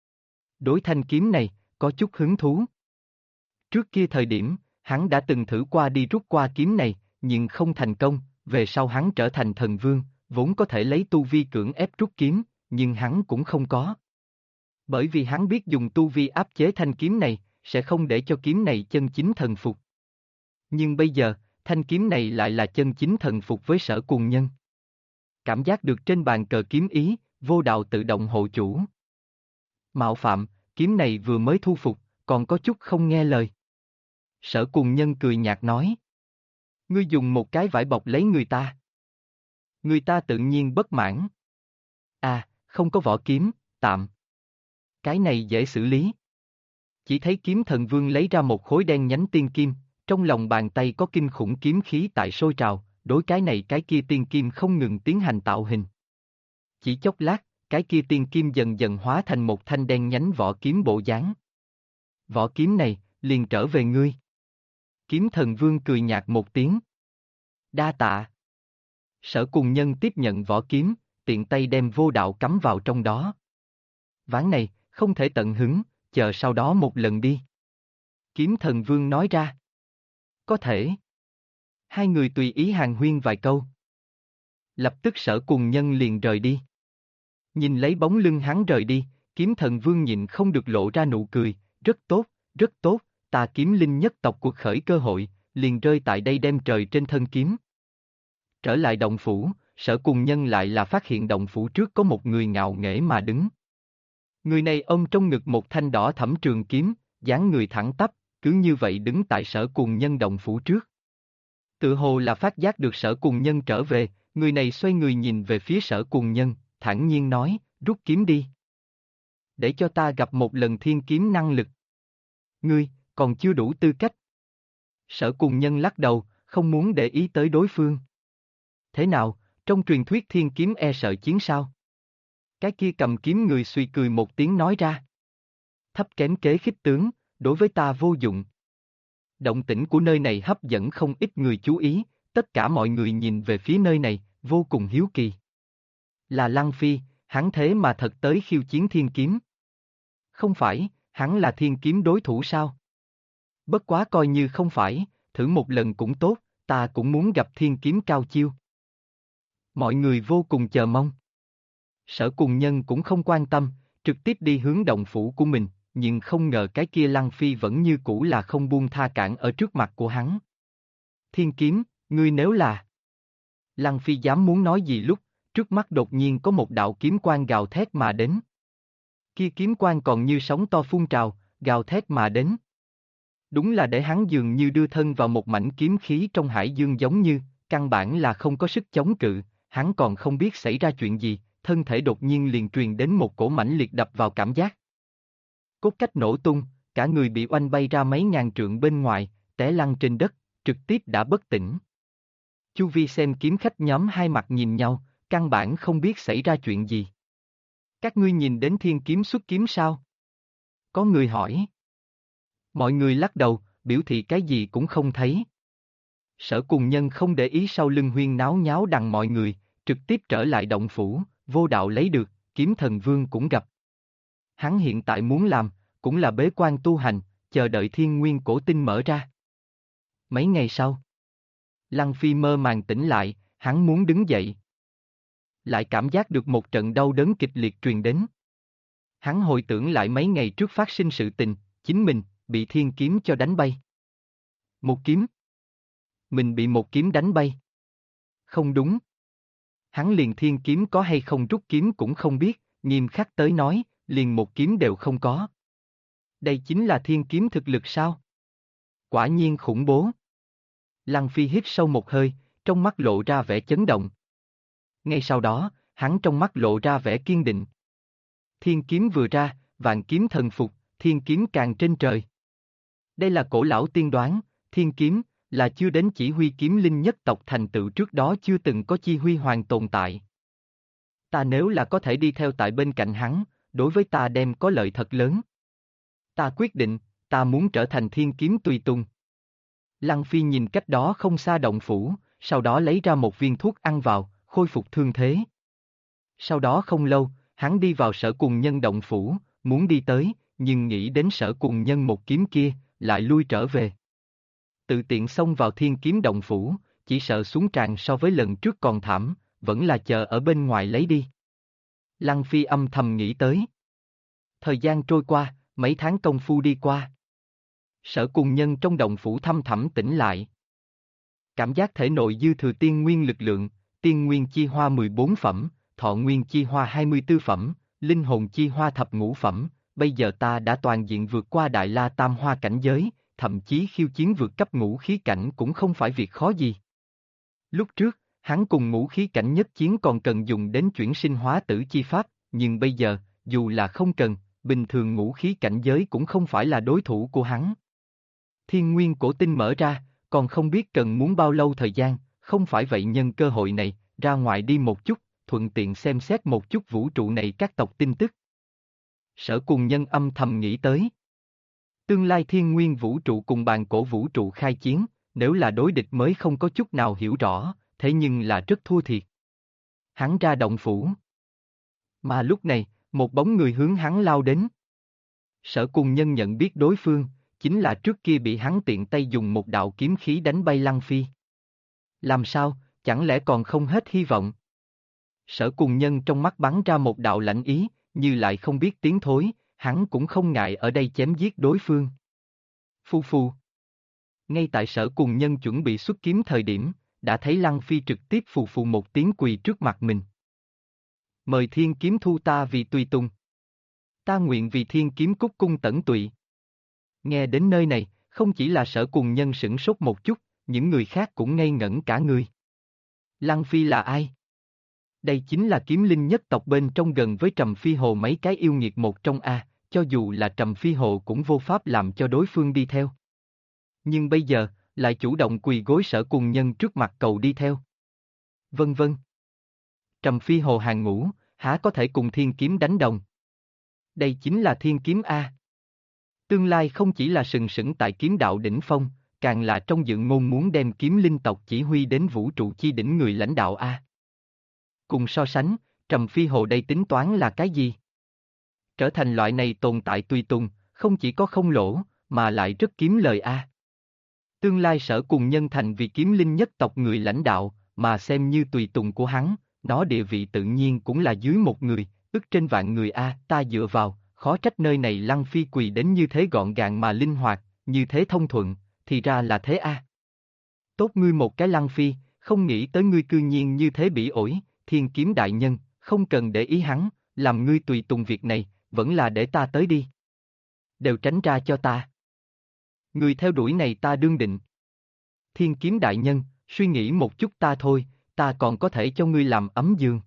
Đối thanh kiếm này, có chút hứng thú. Trước kia thời điểm, hắn đã từng thử qua đi rút qua kiếm này, nhưng không thành công, về sau hắn trở thành thần vương, vốn có thể lấy tu vi cưỡng ép rút kiếm, nhưng hắn cũng không có. Bởi vì hắn biết dùng tu vi áp chế thanh kiếm này, sẽ không để cho kiếm này chân chính thần phục. Nhưng bây giờ, thanh kiếm này lại là chân chính thần phục với Sở Cùng Nhân. Cảm giác được trên bàn cờ kiếm ý, Vô Đạo tự động hộ chủ. Mạo phạm, kiếm này vừa mới thu phục, còn có chút không nghe lời. Sở Cùng Nhân cười nhạt nói. Ngươi dùng một cái vải bọc lấy người ta. Người ta tự nhiên bất mãn. À, không có vỏ kiếm, tạm. Cái này dễ xử lý. Chỉ thấy kiếm thần vương lấy ra một khối đen nhánh tiên kim, trong lòng bàn tay có kinh khủng kiếm khí tại sôi trào, đối cái này cái kia tiên kim không ngừng tiến hành tạo hình. Chỉ chốc lát, cái kia tiên kim dần dần hóa thành một thanh đen nhánh vỏ kiếm bộ dáng. Vỏ kiếm này, liền trở về ngươi. Kiếm thần vương cười nhạt một tiếng. Đa tạ. Sở Cùng Nhân tiếp nhận vỏ kiếm, tiện tay đem Vô Đạo cắm vào trong đó. Ván này, không thể tận hứng, chờ sau đó một lần đi. Kiếm thần vương nói ra. Có thể. Hai người tùy ý hàn huyên vài câu. Lập tức Sở Cùng Nhân liền rời đi. Nhìn lấy bóng lưng hắn rời đi, kiếm thần vương nhịn không được lộ ra nụ cười, rất tốt, ta kiếm linh nhất tộc cuộc khởi cơ hội, liền rơi tại đây đem trời trên thân kiếm. Trở lại động phủ, Sở Cùng Nhân lại là phát hiện động phủ trước có một người ngạo nghễ mà đứng. Người này ôm trong ngực một thanh đỏ thẫm trường kiếm, dáng người thẳng tắp, cứ như vậy đứng tại Sở Cùng Nhân động phủ trước. Tự hồ là phát giác được Sở Cùng Nhân trở về, người này xoay người nhìn về phía Sở Cùng Nhân, thản nhiên nói, rút kiếm đi. Để cho ta gặp một lần thiên kiếm năng lực. Ngươi, còn chưa đủ tư cách. Sở Cùng Nhân lắc đầu, không muốn để ý tới đối phương. Thế nào, trong truyền thuyết thiên kiếm e sợ chiến sao? Cái kia cầm kiếm người suy cười một tiếng nói ra. Thấp kém kế khích tướng, đối với ta vô dụng. Động tĩnh của nơi này hấp dẫn không ít người chú ý, tất cả mọi người nhìn về phía nơi này, vô cùng hiếu kỳ. Là Lăng Phi, hắn thế mà thật tới khiêu chiến thiên kiếm. Không phải, hắn là thiên kiếm đối thủ sao? Bất quá coi như không phải, thử một lần cũng tốt, ta cũng muốn gặp thiên kiếm cao chiêu. Mọi người vô cùng chờ mong. Sở Cùng Nhân cũng không quan tâm, trực tiếp đi hướng động phủ của mình, nhưng không ngờ cái kia Lăng Phi vẫn như cũ là không buông tha cản ở trước mặt của hắn. Thiên kiếm, ngươi nếu là... Lăng Phi dám muốn nói gì lúc, trước mắt đột nhiên có một đạo kiếm quang gào thét mà đến. Kia kiếm quang còn như sóng to phun trào, gào thét mà đến. Đúng là để hắn dường như đưa thân vào một mảnh kiếm khí trong hải dương giống như, căn bản là không có sức chống cự, hắn còn không biết xảy ra chuyện gì, thân thể đột nhiên liền truyền đến một cổ mãnh liệt đập vào cảm giác. Cốt cách nổ tung, cả người bị oanh bay ra mấy ngàn trượng bên ngoài, té lăn trên đất, trực tiếp đã bất tỉnh. Chu vi xem kiếm khách nhóm hai mặt nhìn nhau, căn bản không biết xảy ra chuyện gì. Các ngươi nhìn đến thiên kiếm xuất kiếm sao? Có người hỏi. Mọi người lắc đầu, biểu thị cái gì cũng không thấy. Sở Cùng Nhân không để ý sau lưng huyên náo nháo đằng mọi người, trực tiếp trở lại động phủ, Vô Đạo lấy được, kiếm thần vương cũng gặp. Hắn hiện tại muốn làm, cũng là bế quan tu hành, chờ đợi thiên nguyên cổ tinh mở ra. Mấy ngày sau, Lăng Phi mơ màng tỉnh lại, hắn muốn đứng dậy. Lại cảm giác được một trận đau đớn kịch liệt truyền đến. Hắn hồi tưởng lại mấy ngày trước phát sinh sự tình, chính mình, bị thiên kiếm cho đánh bay. Một kiếm. Mình bị một kiếm đánh bay. Không đúng. Hắn liền thiên kiếm có hay không rút kiếm cũng không biết, nghiêm khắc tới nói, liền một kiếm đều không có. Đây chính là thiên kiếm thực lực sao? Quả nhiên khủng bố. Lăng Phi hít sâu một hơi, trong mắt lộ ra vẻ chấn động. Ngay sau đó, hắn trong mắt lộ ra vẻ kiên định. Thiên kiếm vừa ra, vạn kiếm thần phục, thiên kiếm càng trên trời. Đây là cổ lão tiên đoán, thiên kiếm, là chưa đến chỉ huy kiếm linh nhất tộc thành tựu trước đó chưa từng có chi huy hoàng tồn tại. Ta nếu là có thể đi theo tại bên cạnh hắn, đối với ta đem có lợi thật lớn. Ta quyết định, ta muốn trở thành thiên kiếm tùy tùng. Lăng Phi nhìn cách đó không xa động phủ, sau đó lấy ra một viên thuốc ăn vào, khôi phục thương thế. Sau đó không lâu, hắn đi vào Sở Cùng Nhân động phủ, muốn đi tới, nhưng nghĩ đến Sở Cùng Nhân một kiếm kia, lại lui trở về. Tự tiện xông vào thiên kiếm động phủ, chỉ sợ xuống tràn so với lần trước còn thảm, vẫn là chờ ở bên ngoài lấy đi. Lăng Phi âm thầm nghĩ tới. Thời gian trôi qua, mấy tháng công phu đi qua. Sở Cùng Nhân trong động phủ thăm thẳm tỉnh lại. Cảm giác thể nội dư thừa tiên nguyên lực lượng, tiên nguyên chi hoa 14 phẩm, thọ nguyên chi hoa 24 phẩm, linh hồn chi hoa thập ngũ phẩm, bây giờ ta đã toàn diện vượt qua Đại La Tam Hoa cảnh giới, thậm chí khiêu chiến vượt cấp ngũ khí cảnh cũng không phải việc khó gì. Lúc trước, hắn cùng ngũ khí cảnh nhất chiến còn cần dùng đến chuyển sinh hóa tử chi pháp, nhưng bây giờ, dù là không cần, bình thường ngũ khí cảnh giới cũng không phải là đối thủ của hắn. Thiên nguyên cổ tinh mở ra, còn không biết cần muốn bao lâu thời gian, không phải vậy nhân cơ hội này, ra ngoài đi một chút, thuận tiện xem xét một chút vũ trụ này các tộc tin tức. Sở Cùng Nhân âm thầm nghĩ tới. Tương lai thiên nguyên vũ trụ cùng bàn cổ vũ trụ khai chiến, nếu là đối địch mới không có chút nào hiểu rõ, thế nhưng là rất thua thiệt. Hắn ra động phủ. Mà lúc này, một bóng người hướng hắn lao đến. Sở Cùng Nhân nhận biết đối phương, chính là trước kia bị hắn tiện tay dùng một đạo kiếm khí đánh bay Lăng Phi. Làm sao, chẳng lẽ còn không hết hy vọng? Sở Cùng Nhân trong mắt bắn ra một đạo lạnh ý, như lại không biết tiến thối, hắn cũng không ngại ở đây chém giết đối phương. Phu phu. Ngay tại Sở Cùng Nhân chuẩn bị xuất kiếm thời điểm, đã thấy Lăng Phi trực tiếp phù phù một tiếng quỳ trước mặt mình. Mời thiên kiếm thu ta vì tùy tùng. Ta nguyện vì thiên kiếm cúc cung tẩn tụy. Nghe đến nơi này, không chỉ là Sở Cùng Nhân sửng sốt một chút, những người khác cũng ngây ngẩn cả người. Lăng Phi là ai? Đây chính là kiếm linh nhất tộc bên trong gần với Trầm Phi Hồ mấy cái yêu nghiệt một trong A, cho dù là Trầm Phi Hồ cũng vô pháp làm cho đối phương đi theo. Nhưng bây giờ, lại chủ động quỳ gối Sở Cùng Nhân trước mặt cầu đi theo. Vân vân. Trầm Phi Hồ hàng ngũ, há có thể cùng thiên kiếm đánh đồng? Đây chính là thiên kiếm A. Tương lai không chỉ là sừng sững tại kiếm đạo đỉnh phong, càng là trong dự ngôn muốn đem kiếm linh tộc chỉ huy đến vũ trụ chi đỉnh người lãnh đạo A. Cùng so sánh, Trầm Phi Hồ đây tính toán là cái gì? Trở thành loại này tồn tại tùy tùng, không chỉ có không lỗ, mà lại rất kiếm lời A. Tương lai Sở Cùng Nhân thành vì kiếm linh nhất tộc người lãnh đạo, mà xem như tùy tùng của hắn, nó địa vị tự nhiên cũng là dưới một người, ức trên vạn người A. Ta dựa vào, khó trách nơi này Lăng Phi quỳ đến như thế gọn gàng mà linh hoạt, như thế thông thuận, thì ra là thế A. Tốt ngươi một cái Lăng Phi, không nghĩ tới ngươi cư nhiên như thế bỉ ổi, thiên kiếm đại nhân, không cần để ý hắn, làm ngươi tùy tùng việc này, vẫn là để ta tới đi. Đều tránh ra cho ta. Người theo đuổi này ta đương định. Thiên kiếm đại nhân, suy nghĩ một chút ta thôi, ta còn có thể cho ngươi làm ấm giường.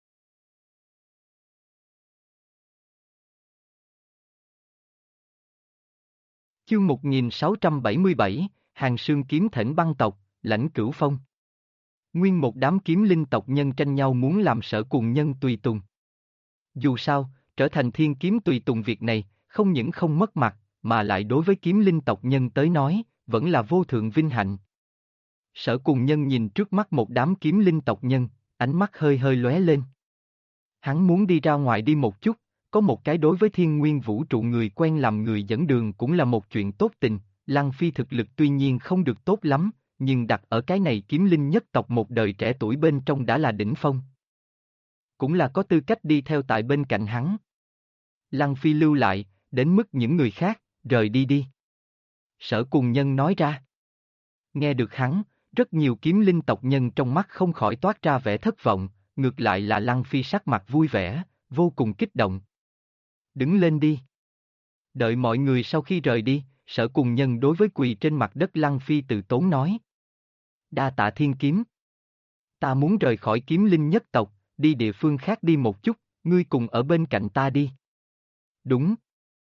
Chương 1677, Hàng Sương kiếm thỉnh băng tộc, lãnh cửu phong. Nguyên một đám kiếm linh tộc nhân tranh nhau muốn làm Sở Cùng Nhân tùy tùng. Dù sao, trở thành thiên kiếm tùy tùng việc này, không những không mất mặt, mà lại đối với kiếm linh tộc nhân tới nói, vẫn là vô thượng vinh hạnh. Sở Cùng Nhân nhìn trước mắt một đám kiếm linh tộc nhân, ánh mắt hơi hơi lóe lên. Hắn muốn đi ra ngoài đi một chút, có một cái đối với thiên nguyên vũ trụ người quen làm người dẫn đường cũng là một chuyện tốt tình. Lăng Phi thực lực tuy nhiên không được tốt lắm, nhưng đặt ở cái này kiếm linh nhất tộc một đời trẻ tuổi bên trong đã là đỉnh phong. Cũng là có tư cách đi theo tại bên cạnh hắn. Lăng Phi lưu lại, đến mức những người khác, rời đi đi. Sở Cùng Nhân nói ra. Nghe được hắn, rất nhiều kiếm linh tộc nhân trong mắt không khỏi toát ra vẻ thất vọng, ngược lại là Lăng Phi sắc mặt vui vẻ, vô cùng kích động. Đứng lên đi. Đợi mọi người sau khi rời đi, Sở Cùng Nhân đối với quỳ trên mặt đất Lăng Phi từ tốn nói. Đa tạ thiên kiếm. Ta muốn rời khỏi kiếm linh nhất tộc, đi địa phương khác đi một chút, ngươi cùng ở bên cạnh ta đi. Đúng.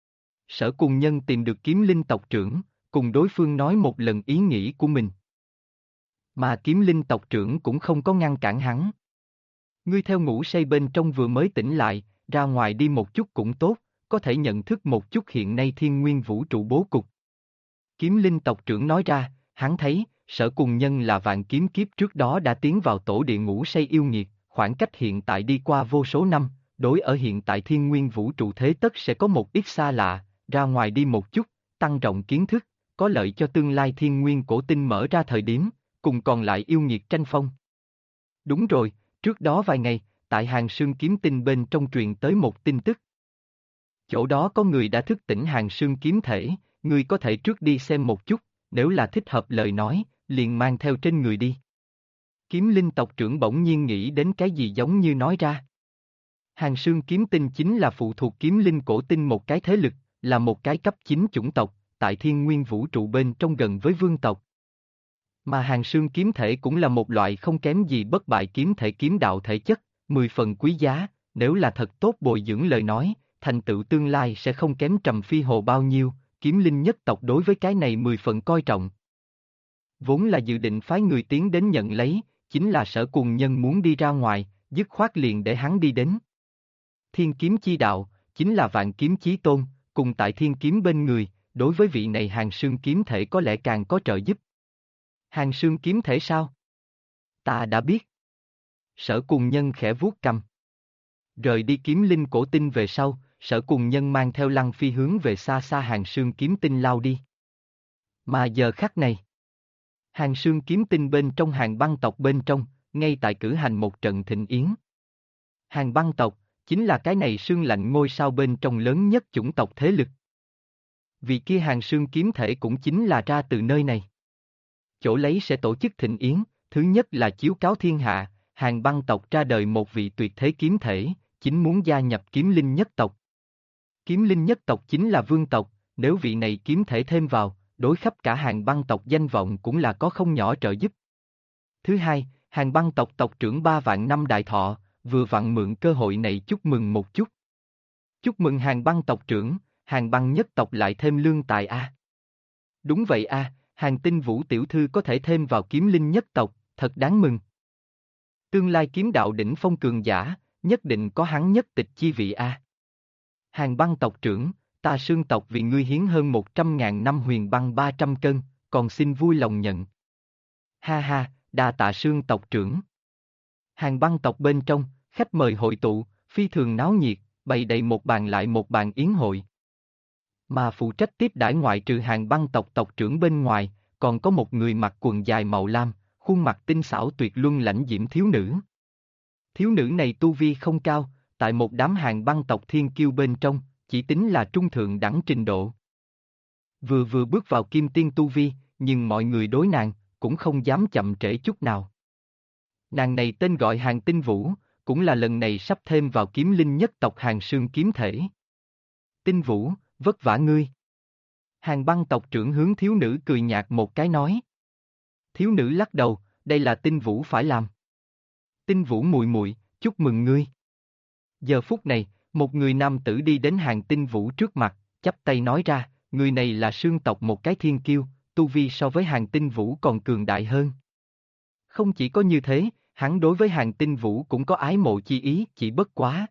Sở Cùng Nhân tìm được kiếm linh tộc trưởng, cùng đối phương nói một lần ý nghĩ của mình. Mà kiếm linh tộc trưởng cũng không có ngăn cản hắn. Ngươi theo ngủ say bên trong vừa mới tỉnh lại, ra ngoài đi một chút cũng tốt, có thể nhận thức một chút hiện nay thiên nguyên vũ trụ bố cục. Kiếm linh tộc trưởng nói ra, hắn thấy, Sở Cùng Nhân là vạn kiếm kiếp trước đó đã tiến vào tổ địa ngủ say yêu nghiệt, khoảng cách hiện tại đi qua vô số năm, đối ở hiện tại thiên nguyên vũ trụ thế tất sẽ có một ít xa lạ, ra ngoài đi một chút, tăng rộng kiến thức, có lợi cho tương lai thiên nguyên cổ tinh mở ra thời điểm, cùng còn lại yêu nghiệt tranh phong. Đúng rồi, trước đó vài ngày, tại Hàng Sương kiếm tinh bên trong truyền tới một tin tức. Chỗ đó có người đã thức tỉnh Hàng Sương kiếm thể, ngươi có thể trước đi xem một chút, nếu là thích hợp lời nói, liền mang theo trên người đi. Kiếm linh tộc trưởng bỗng nhiên nghĩ đến cái gì giống như nói ra. Hàng Sương kiếm tinh chính là phụ thuộc kiếm linh cổ tinh một cái thế lực, là một cái cấp 9 chủng tộc, tại thiên nguyên vũ trụ bên trong gần với vương tộc. Mà Hàng Sương kiếm thể cũng là một loại không kém gì bất bại kiếm thể kiếm đạo thể chất, 10 phần quý giá, nếu là thật tốt bồi dưỡng lời nói, thành tựu tương lai sẽ không kém Trầm Phi Hồ bao nhiêu, kiếm linh nhất tộc đối với cái này 10 phần coi trọng. Vốn là dự định phái người tiến đến nhận lấy, chính là Sở Cùng Nhân muốn đi ra ngoài, dứt khoát liền để hắn đi đến. Thiên kiếm chi đạo, chính là vạn kiếm chí tôn, cùng tại thiên kiếm bên người, đối với vị này Hàng Sương kiếm thể có lẽ càng có trợ giúp. Hàng Sương kiếm thể sao? Ta đã biết. Sở Cùng Nhân khẽ vuốt cầm. Rời đi kiếm linh cổ tinh về sau, Sở Cùng Nhân mang theo Lăng Phi hướng về xa xa Hàng Sương kiếm tinh lao đi. Mà giờ khắc này, Hàng Sương kiếm tinh bên trong Hàng băng tộc bên trong, ngay tại cử hành một trận thịnh yến. Hàng băng tộc, chính là cái này sương lạnh ngôi sao bên trong lớn nhất chủng tộc thế lực. Vì kia Hàng Sương kiếm thể cũng chính là ra từ nơi này. Chỗ lấy sẽ tổ chức thịnh yến, thứ nhất là chiếu cáo thiên hạ, Hàng băng tộc ra đời một vị tuyệt thế kiếm thể, chính muốn gia nhập kiếm linh nhất tộc. Kiếm linh nhất tộc chính là vương tộc, nếu vị này kiếm thể thêm vào, đối khắp cả Hàng băng tộc danh vọng cũng là có không nhỏ trợ giúp. Thứ hai, Hàng băng tộc tộc trưởng 3 vạn năm đại thọ, vừa vặn mượn cơ hội này chúc mừng một chút. Chúc mừng Hàng băng tộc trưởng, Hàng băng nhất tộc lại thêm lương tài a. Đúng vậy a, Hàng Tinh Vũ tiểu thư có thể thêm vào kiếm linh nhất tộc, thật đáng mừng. Tương lai kiếm đạo đỉnh phong cường giả, nhất định có hắn nhất tịch chi vị a. Hàng băng tộc trưởng, ta Sương tộc vì ngươi hiến hơn 100.000 năm huyền băng 300 cân, còn xin vui lòng nhận. Ha ha, đa tạ Sương tộc trưởng. Hàng băng tộc bên trong, khách mời hội tụ, phi thường náo nhiệt, bày đầy một bàn lại một bàn yến hội. Mà phụ trách tiếp đãi ngoại trừ Hàng băng tộc tộc trưởng bên ngoài, còn có một người mặc quần dài màu lam, khuôn mặt tinh xảo tuyệt luân lãnh diễm thiếu nữ. Thiếu nữ này tu vi không cao, tại một đám Hàng băng tộc thiên kiêu bên trong, chỉ tính là trung thượng đẳng trình độ. Vừa bước vào kim tiên tu vi, nhưng mọi người đối nàng, cũng không dám chậm trễ chút nào. Nàng này tên gọi Hàng Tinh Vũ, cũng là lần này sắp thêm vào kiếm linh nhất tộc Hàng Sương kiếm thể. Tinh Vũ, vất vả ngươi. Hàng băng tộc trưởng hướng thiếu nữ cười nhạt một cái nói. Thiếu nữ lắc đầu, đây là Tinh Vũ phải làm. Tinh Vũ muội muội, chúc mừng ngươi. Giờ phút này, một người nam tử đi đến Hàng Tinh Vũ trước mặt, chắp tay nói ra, người này là Sương tộc một cái thiên kiêu, tu vi so với Hàng Tinh Vũ còn cường đại hơn. Không chỉ có như thế, hắn đối với Hàng Tinh Vũ cũng có ái mộ chi ý, chỉ bất quá.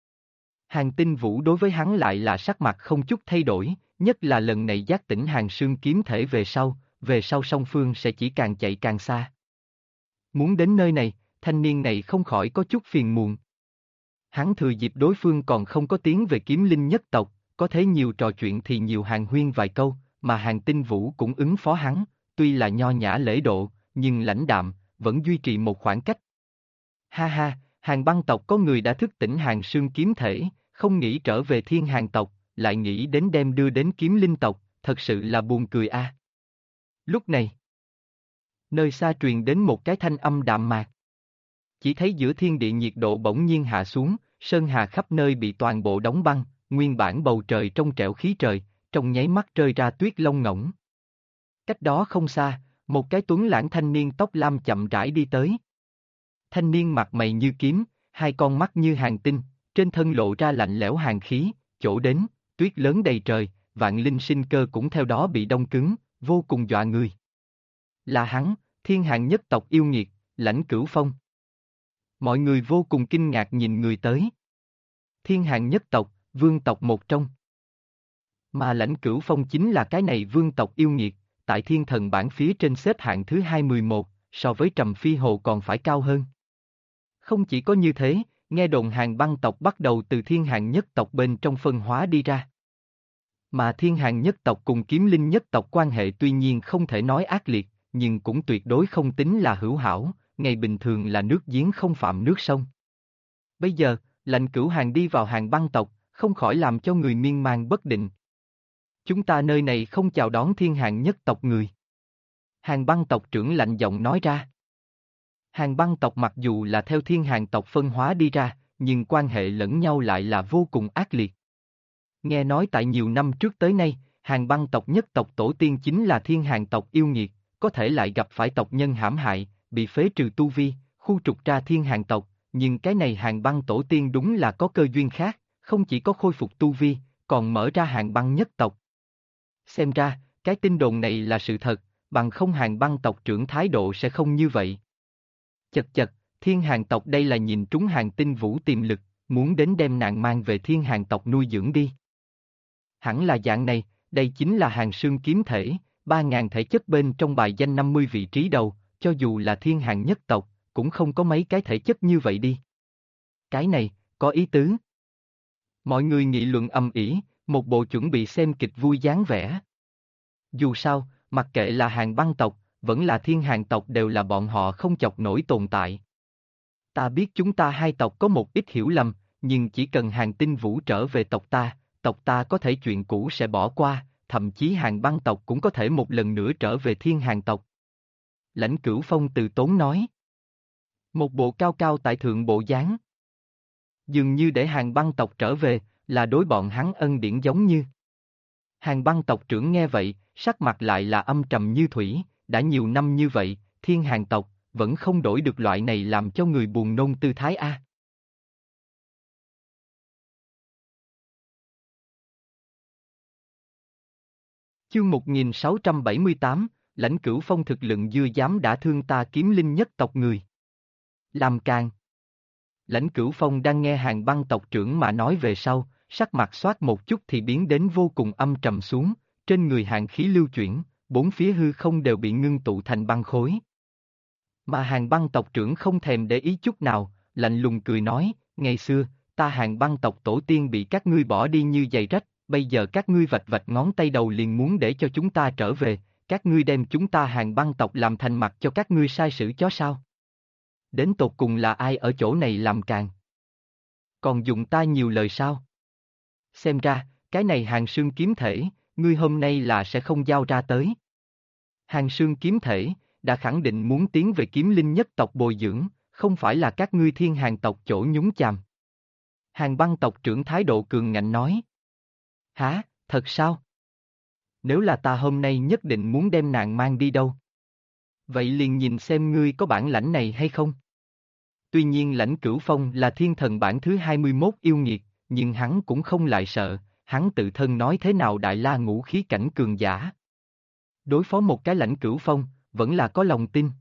Hàng Tinh Vũ đối với hắn lại là sắc mặt không chút thay đổi, nhất là lần này giác tỉnh Hàng Sương kiếm thể về sau song phương sẽ chỉ càng chạy càng xa. Muốn đến nơi này, thanh niên này không khỏi có chút phiền muộn. Hắn thừa dịp đối phương còn không có tiếng về kiếm linh nhất tộc, có thế nhiều trò chuyện thì nhiều hàng huyên vài câu, mà Hàng Tinh Vũ cũng ứng phó hắn, tuy là nho nhã lễ độ, nhưng lãnh đạm, vẫn duy trì một khoảng cách. Ha ha, Hàng băng tộc có người đã thức tỉnh Hàng Sương kiếm thể, không nghĩ trở về thiên Hàng tộc, lại nghĩ đến đem đưa đến kiếm linh tộc, thật sự là buồn cười a. Lúc này, nơi xa truyền đến một cái thanh âm đạm mạc. Chỉ thấy giữa thiên địa nhiệt độ bỗng nhiên hạ xuống, sơn hà khắp nơi bị toàn bộ đóng băng, nguyên bản bầu trời trong trẻo khí trời, trong nháy mắt rơi ra tuyết lông ngỗng. Cách đó không xa, một cái tuấn lãng thanh niên tóc lam chậm rãi đi tới. Thanh niên mặt mày như kiếm, hai con mắt như hàng tinh, trên thân lộ ra lạnh lẽo hàn khí, chỗ đến, tuyết lớn đầy trời, vạn linh sinh cơ cũng theo đó bị đông cứng, vô cùng dọa người. Là hắn, thiên hạng nhất tộc yêu nghiệt, Lãnh Cửu Phong. Mọi người vô cùng kinh ngạc nhìn người tới. Thiên hạng nhất tộc, vương tộc một trong. Mà Lãnh Cửu Phong chính là cái này vương tộc yêu nghiệt, tại thiên thần bảng phía trên xếp hạng thứ 21, so với Trầm Phi Hồ còn phải cao hơn. Không chỉ có như thế, nghe đồn Hàn băng tộc bắt đầu từ thiên hạng nhất tộc bên trong phân hóa đi ra. Mà thiên hạng nhất tộc cùng kiếm linh nhất tộc quan hệ tuy nhiên không thể nói ác liệt, nhưng cũng tuyệt đối không tính là hữu hảo, ngày bình thường là nước giếng không phạm nước sông. Bây giờ, Lãnh Cửu Hàn đi vào Hàn băng tộc, không khỏi làm cho người miên man bất định. Chúng ta nơi này không chào đón thiên hạng nhất tộc người. Hàn băng tộc trưởng lạnh giọng nói ra. Hàn băng tộc mặc dù là theo thiên hàn tộc phân hóa đi ra, nhưng quan hệ lẫn nhau lại là vô cùng ác liệt. Nghe nói tại nhiều năm trước tới nay, Hàn băng tộc nhất tộc tổ tiên chính là thiên hàn tộc yêu nghiệt, có thể lại gặp phải tộc nhân hãm hại, bị phế trừ tu vi, khu trục ra thiên hàn tộc, nhưng cái này Hàn băng tổ tiên đúng là có cơ duyên khác, không chỉ có khôi phục tu vi, còn mở ra Hàn băng nhất tộc. Xem ra, cái tin đồn này là sự thật, bằng không Hàn băng tộc trưởng thái độ sẽ không như vậy. Chật chật, thiên hàn tộc đây là nhìn trúng Hàn Tinh Vũ tiềm lực, muốn đến đem nàng mang về thiên hàn tộc nuôi dưỡng đi. Hẳn là dạng này, đây chính là Hàn Sương kiếm thể, 3.000 thể chất bên trong bài danh 50 vị trí đầu, cho dù là thiên hàn nhất tộc, cũng không có mấy cái thể chất như vậy đi. Cái này, có ý tứ. Mọi người nghị luận ầm ĩ, một bộ chuẩn bị xem kịch vui dáng vẻ. Dù sao, mặc kệ là Hàn băng tộc, vẫn là thiên hàn tộc đều là bọn họ không chọc nổi tồn tại. Ta biết chúng ta hai tộc có một ít hiểu lầm, nhưng chỉ cần Hàn Tinh Vũ trở về tộc ta có thể chuyện cũ sẽ bỏ qua, thậm chí Hàn băng tộc cũng có thể một lần nữa trở về thiên hàn tộc. Lãnh Cửu Phong từ tốn nói. Một bộ cao cao tại thượng bộ dáng. Dường như để Hàn băng tộc trở về, là đối bọn hắn ân điển giống như. Hàn băng tộc trưởng nghe vậy, sắc mặt lại là âm trầm như thủy, đã nhiều năm như vậy, thiên hàn tộc, vẫn không đổi được loại này làm cho người buồn nôn tư thái a. Chương 1678, Lãnh Cửu Phong thực lực dưa dám đã thương ta kiếm linh nhất tộc người. Làm càng. Lãnh Cửu Phong đang nghe Hàn băng tộc trưởng mà nói về sau, sắc mặt xoát một chút thì biến đến vô cùng âm trầm xuống, trên người hàn khí lưu chuyển, bốn phía hư không đều bị ngưng tụ thành băng khối. Mà Hàn băng tộc trưởng không thèm để ý chút nào, lạnh lùng cười nói, ngày xưa, ta Hàn băng tộc tổ tiên bị các ngươi bỏ đi như giày rách, bây giờ các ngươi vạch vạch ngón tay đầu liền muốn để cho chúng ta trở về, các ngươi đem chúng ta Hàn băng tộc làm thành mặt cho các ngươi sai sử chó sao? Đến tột cùng là ai ở chỗ này làm càng? Còn dùng ta nhiều lời sao? Xem ra, cái này Hàn Sương kiếm thể, ngươi hôm nay là sẽ không giao ra tới. Hàn Sương kiếm thể, đã khẳng định muốn tiến về kiếm linh nhất tộc bồi dưỡng, không phải là các ngươi thiên hàn tộc chỗ nhúng chàm. Hàn băng tộc trưởng thái độ cường ngạnh nói. Hả, thật sao? Nếu là ta hôm nay nhất định muốn đem nàng mang đi đâu? Vậy liền nhìn xem ngươi có bản lãnh này hay không? Tuy nhiên Lãnh Cửu Phong là thiên thần bảng thứ 21 yêu nghiệt, nhưng hắn cũng không lại sợ, hắn tự thân nói thế nào đại la ngũ khí cảnh cường giả. Đối phó một cái Lãnh Cửu Phong, vẫn là có lòng tin.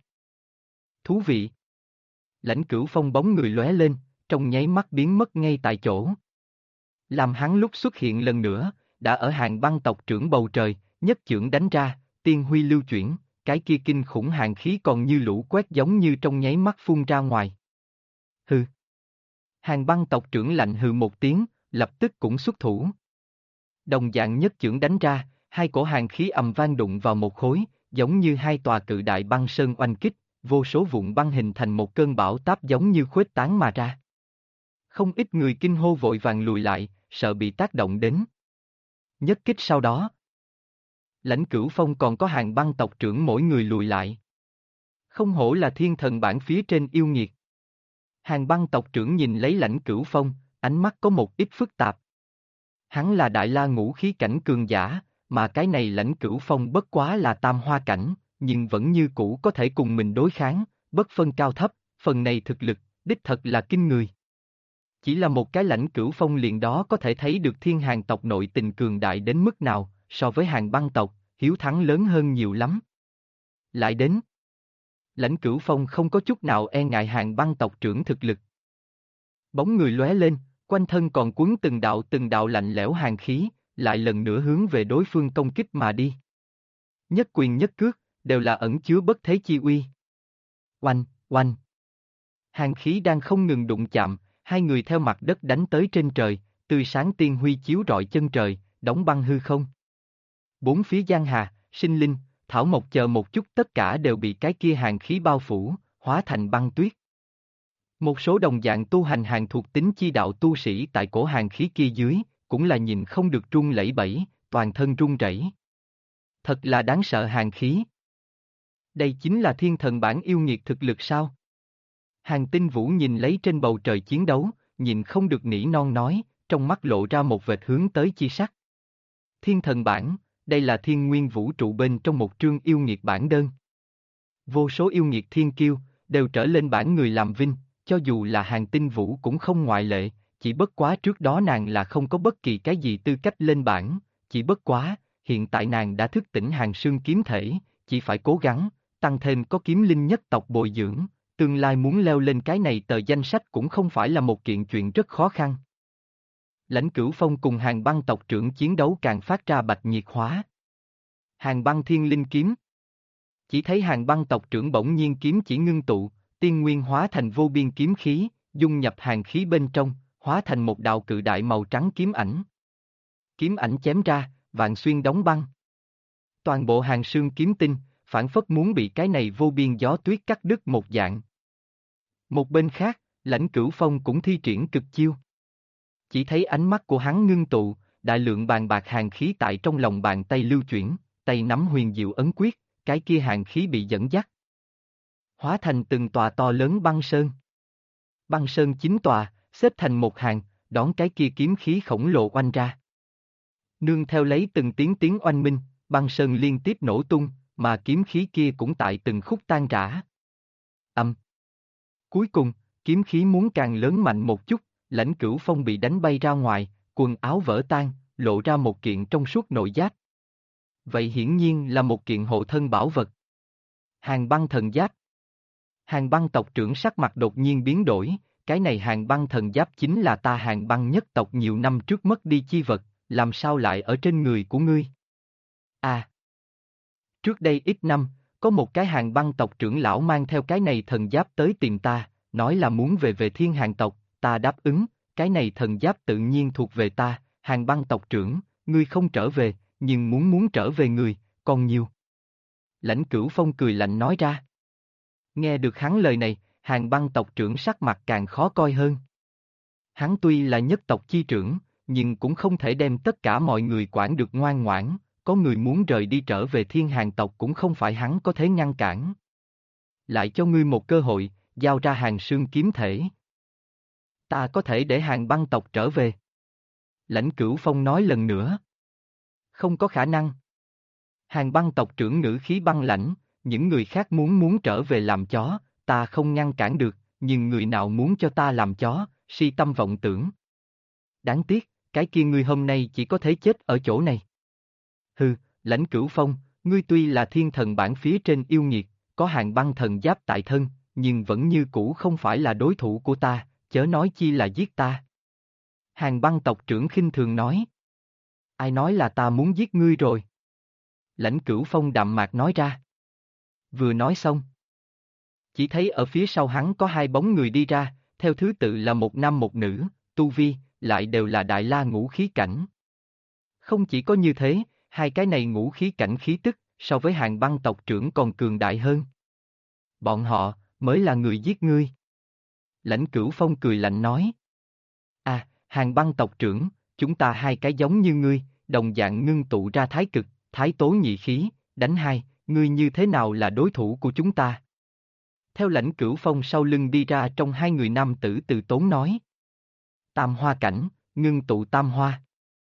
Thú vị. Lãnh Cửu Phong bóng người lóe lên, trong nháy mắt biến mất ngay tại chỗ. Làm hắn lúc xuất hiện lần nữa, đã ở Hàn băng tộc trưởng bầu trời, nhất chưởng đánh ra, tiên huy lưu chuyển, cái kia kinh khủng hàn khí còn như lũ quét giống như trong nháy mắt phun ra ngoài. Hừ. Hàn băng tộc trưởng lạnh hừ một tiếng, lập tức cũng xuất thủ. Đồng dạng nhất chưởng đánh ra, hai cổ hàn khí ầm vang đụng vào một khối, giống như hai tòa cự đại băng sơn oanh kích, vô số vụn băng hình thành một cơn bão táp giống như khuếch tán mà ra. Không ít người kinh hô vội vàng lùi lại, sợ bị tác động đến. Nhất kích sau đó, Lãnh Cửu Phong còn có Hàn băng tộc trưởng mỗi người lùi lại. Không hổ là thiên thần bảng phía trên yêu nghiệt. Hàn băng tộc trưởng nhìn lấy Lãnh Cửu Phong, ánh mắt có một ít phức tạp. Hắn là đại la ngũ khí cảnh cường giả, mà cái này Lãnh Cửu Phong bất quá là tam hoa cảnh, nhưng vẫn như cũ có thể cùng mình đối kháng, bất phân cao thấp, phần này thực lực, đích thật là kinh người. Chỉ là một cái Lãnh Cửu Phong liền đó có thể thấy được thiên hàng tộc nội tình cường đại đến mức nào, so với hàng băng tộc, hiếu thắng lớn hơn nhiều lắm. Lại đến, Lãnh Cửu Phong không có chút nào e ngại hàng băng tộc trưởng thực lực. Bóng người lóe lên, quanh thân còn cuốn từng đạo lạnh lẽo hàn khí, lại lần nữa hướng về đối phương công kích mà đi. Nhất quyền nhất cước, đều là ẩn chứa bất thế chi uy. Oanh, oanh. Hàn khí đang không ngừng đụng chạm, hai người theo mặt đất đánh tới trên trời, tươi sáng tiên huy chiếu rọi chân trời, đóng băng hư không. Bốn phía giang hà, sinh linh, thảo mộc chờ một chút tất cả đều bị cái kia hàn khí bao phủ, hóa thành băng tuyết. Một số đồng dạng tu hành hàng thuộc tính chi đạo tu sĩ tại cổ hàn khí kia dưới, cũng là nhìn không được run lẩy bẩy, toàn thân run rẩy. Thật là đáng sợ hàn khí. Đây chính là thiên thần bản yêu nghiệt thực lực sao? Hàn Tinh Vũ nhìn lấy trên bầu trời chiến đấu, nhìn không được nỉ non nói, trong mắt lộ ra một vệt hướng tới chi sắc. Thiên thần bản, đây là thiên nguyên vũ trụ bên trong một trương yêu nghiệt bản đơn. Vô số yêu nghiệt thiên kiêu, đều trở lên bản người làm vinh, cho dù là Hàn Tinh Vũ cũng không ngoại lệ, chỉ bất quá trước đó nàng là không có bất kỳ cái gì tư cách lên bản, chỉ bất quá, hiện tại nàng đã thức tỉnh Hàn Sương kiếm thể, chỉ phải cố gắng, tăng thêm có kiếm linh nhất tộc bồi dưỡng, tương lai muốn leo lên cái này tờ danh sách cũng không phải là một kiện chuyện rất khó khăn. Lãnh Cửu Phong cùng Hàn băng tộc trưởng chiến đấu càng phát ra bạch nhiệt hóa. Hàn băng thiên linh kiếm. Chỉ thấy Hàn băng tộc trưởng bỗng nhiên kiếm chỉ ngưng tụ, tiên nguyên hóa thành vô biên kiếm khí, dung nhập hàn khí bên trong, hóa thành một đạo cự đại màu trắng kiếm ảnh. Kiếm ảnh chém ra, vạn xuyên đóng băng. Toàn bộ Hàn Sương kiếm tinh, phản phất muốn bị cái này vô biên gió tuyết cắt đứt một dạng. Một bên khác, Lãnh Cửu Phong cũng thi triển cực chiêu. Chỉ thấy ánh mắt của hắn ngưng tụ, đại lượng bàn bạc hàn khí tại trong lòng bàn tay lưu chuyển, tay nắm huyền diệu ấn quyết, cái kia hàn khí bị dẫn dắt. Hóa thành từng tòa to lớn băng sơn. Băng sơn 9 tòa, xếp thành một hàng, đón cái kia kiếm khí khổng lồ oanh ra. Nương theo lấy từng tiếng oanh minh, băng sơn liên tiếp nổ tung, mà kiếm khí kia cũng tại từng khúc tan rã. Cuối cùng, kiếm khí muốn càng lớn mạnh một chút, Lãnh Cửu Phong bị đánh bay ra ngoài, quần áo vỡ tan, lộ ra một kiện trong suốt nội giáp. Vậy hiển nhiên là một kiện hộ thân bảo vật. Hàn băng thần giáp. Hàn băng tộc trưởng sắc mặt đột nhiên biến đổi, cái này hàn băng thần giáp chính là ta hàn băng nhất tộc nhiều năm trước mất đi chi vật, làm sao lại ở trên người của ngươi? À! Trước đây ít năm, có một cái hàn băng tộc trưởng lão mang theo cái này thần giáp tới tìm ta, nói là muốn về thiên hàn tộc, ta đáp ứng, cái này thần giáp tự nhiên thuộc về ta, hàn băng tộc trưởng, ngươi không trở về, nhưng muốn trở về người, còn nhiều. Lãnh Cửu Phong cười lạnh nói ra. Nghe được hắn lời này, hàn băng tộc trưởng sắc mặt càng khó coi hơn. Hắn tuy là nhất tộc chi trưởng, nhưng cũng không thể đem tất cả mọi người quản được ngoan ngoãn, có người muốn rời đi trở về thiên hàn tộc cũng không phải hắn có thể ngăn cản. Lại cho ngươi một cơ hội, giao ra Hàn Sương kiếm thể. Ta có thể để Hàn băng tộc trở về. Lãnh Cửu Phong nói lần nữa. Không có khả năng. Hàn băng tộc trưởng ngữ khí băng lãnh, những người khác muốn trở về làm chó, ta không ngăn cản được, nhưng người nào muốn cho ta làm chó, si tâm vọng tưởng. Đáng tiếc, cái kia ngươi hôm nay chỉ có thể chết ở chỗ này. Hừ, Lãnh Cửu Phong, ngươi tuy là thiên thần bản phía trên yêu nghiệt, có hàn băng thần giáp tại thân, nhưng vẫn như cũ không phải là đối thủ của ta, chớ nói chi là giết ta. Hàn băng tộc trưởng khinh thường nói. Ai nói là ta muốn giết ngươi rồi? Lãnh Cửu Phong đạm mạc nói ra. Vừa nói xong. Chỉ thấy ở phía sau hắn có hai bóng người đi ra, theo thứ tự là một nam một nữ, tu vi, lại đều là đại la ngũ khí cảnh. Không chỉ có như thế, hai cái này ngũ khí cảnh khí tức, so với Hàn băng tộc trưởng còn cường đại hơn. Bọn họ, mới là người giết ngươi. Lãnh Cửu Phong cười lạnh nói. À, Hàn băng tộc trưởng, chúng ta hai cái giống như ngươi, đồng dạng ngưng tụ ra thái cực, thái tố nhị khí, đánh hai, ngươi như thế nào là đối thủ của chúng ta? Theo Lãnh Cửu Phong sau lưng đi ra trong hai người nam tử từ tốn nói. Tam hoa cảnh, ngưng tụ tam hoa.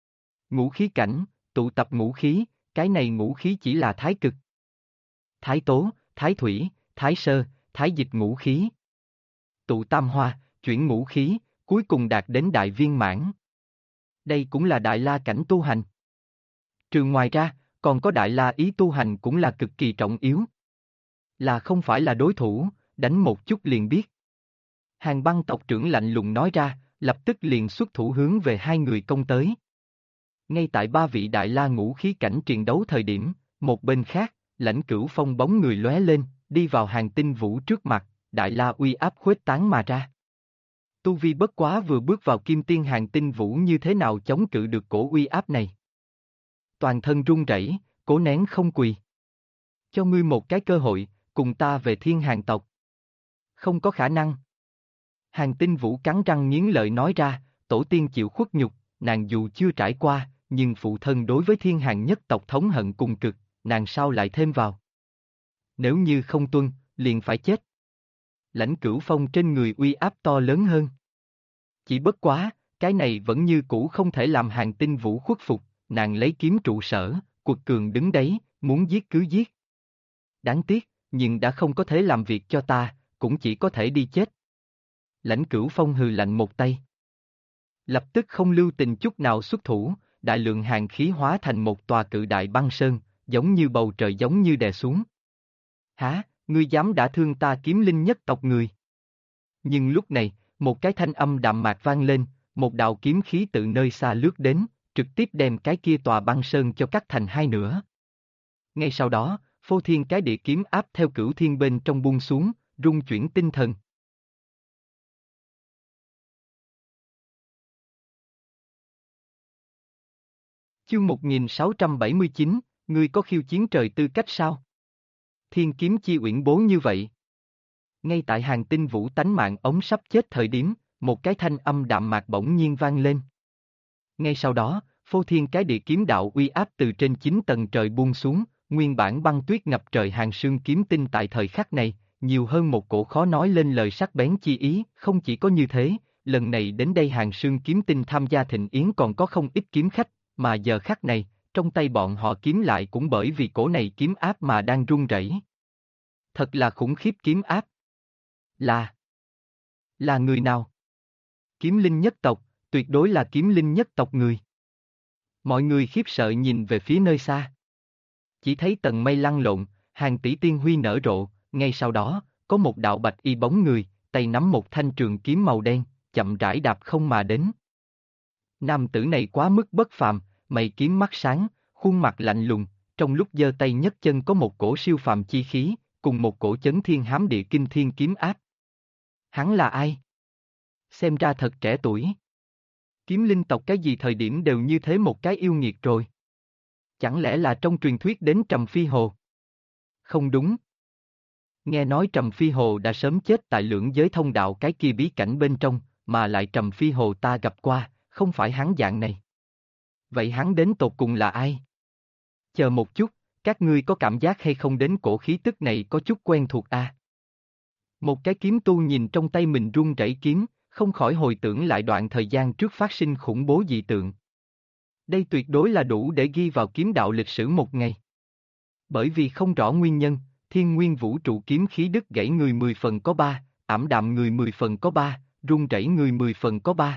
Ngũ khí cảnh, tụ tập ngũ khí, cái này ngũ khí chỉ là thái cực. Thái tố, thái thủy, thái sơ, thái dịch ngũ khí. Tụ tam hoa, chuyển ngũ khí, cuối cùng đạt đến đại viên mãn. Đây cũng là đại la cảnh tu hành. Trừ ngoài ra, còn có đại la ý tu hành cũng là cực kỳ trọng yếu. Là không phải là đối thủ, đánh một chút liền biết. Hàng băng tộc trưởng lạnh lùng nói ra, lập tức liền xuất thủ hướng về hai người công tới. Ngay tại ba vị đại la ngũ khí cảnh triền đấu thời điểm, một bên khác, Lãnh Cửu Phong bóng người lóe lên, đi vào Hàng Tinh Vũ trước mặt, đại la uy áp khuếch tán mà ra. Tu Vi bất quá vừa bước vào kim tiên Hàng Tinh Vũ như thế nào chống cự được cổ uy áp này. Toàn thân run rẩy, cố nén không quỳ. Cho ngươi một cái cơ hội, cùng ta về Thiên Hàng tộc. Không có khả năng. Hàng Tinh Vũ cắn răng nghiến lợi nói ra, tổ tiên chịu khuất nhục, nàng dù chưa trải qua, nhưng phụ thân đối với Thiên Hàng nhất tộc thống hận cùng cực, nàng sao lại thêm vào. Nếu như không tuân, liền phải chết. Lãnh Cửu Phong trên người uy áp to lớn hơn. Chỉ bất quá, cái này vẫn như cũ không thể làm Hàng Tinh Vũ khuất phục, nàng lấy kiếm trụ sở, quật cường đứng đấy, muốn giết cứ giết. Đáng tiếc, nhưng đã không có thể làm việc cho ta, cũng chỉ có thể đi chết. Lãnh Cửu Phong hừ lạnh một tay. Lập tức không lưu tình chút nào xuất thủ, đại lượng hàng khí hóa thành một tòa cự đại băng sơn, giống như bầu trời giống như đè xuống. Hả, ngươi dám đả thương ta kiếm linh nhất tộc người? Nhưng lúc này, một cái thanh âm đạm mạc vang lên, một đạo kiếm khí từ nơi xa lướt đến, trực tiếp đem cái kia tòa băng sơn cho cắt thành hai nửa. Ngay sau đó, phô thiên cái địa kiếm áp theo cửu thiên bên trong buông xuống, rung chuyển tinh thần. Chương 1679, ngươi có khiêu chiến trời tư cách sao? Thiên kiếm chi uyển bố như vậy. Ngay tại Hàng Tinh Vũ tánh mạng ống sắp chết thời điểm, một cái thanh âm đạm mạc bỗng nhiên vang lên. Ngay sau đó, phô thiên cái địa kiếm đạo uy áp từ trên 9 tầng trời buông xuống, nguyên bản băng tuyết ngập trời hàng sương kiếm tinh tại thời khắc này, nhiều hơn một cổ khó nói lên lời sắc bén chi ý, không chỉ có như thế, lần này đến đây hàng sương kiếm tinh tham gia thịnh yến còn có không ít kiếm khách, mà giờ khắc này, trong tay bọn họ kiếm lại cũng bởi vì cổ này kiếm áp mà đang run rẩy. Thật là khủng khiếp kiếm áp. Là người nào? Kiếm linh nhất tộc, tuyệt đối là kiếm linh nhất tộc người. Mọi người khiếp sợ nhìn về phía nơi xa. Chỉ thấy tầng mây lăn lộn, hàng tỷ tiên huy nở rộ, ngay sau đó, có một đạo bạch y bóng người, tay nắm một thanh trường kiếm màu đen, chậm rãi đạp không mà đến. Nam tử này quá mức bất phàm, mày kiếm mắt sáng, khuôn mặt lạnh lùng, trong lúc giơ tay nhấc chân có một cổ siêu phàm chi khí, cùng một cổ chấn thiên hám địa kinh thiên kiếm áp. Hắn là ai? Xem ra thật trẻ tuổi. Kiếm linh tộc cái gì thời điểm đều như thế một cái yêu nghiệt rồi. Chẳng lẽ là trong truyền thuyết đến Trầm Phi Hồ? Không đúng. Nghe nói Trầm Phi Hồ đã sớm chết tại lưỡng giới thông đạo cái kia bí cảnh bên trong, mà lại Trầm Phi Hồ ta gặp qua, không phải hắn dạng này. Vậy hắn đến tột cùng là ai? Chờ một chút, các ngươi có cảm giác hay không đến cổ khí tức này có chút quen thuộc à? Một cái kiếm tu nhìn trong tay mình run rẩy kiếm, không khỏi hồi tưởng lại đoạn thời gian trước phát sinh khủng bố dị tượng. Đây tuyệt đối là đủ để ghi vào kiếm đạo lịch sử một ngày. Bởi vì không rõ nguyên nhân, thiên nguyên vũ trụ kiếm khí đứt gãy người 10 phần có 3, ảm đạm người 10 phần có 3, run rẩy người 10 phần có 3.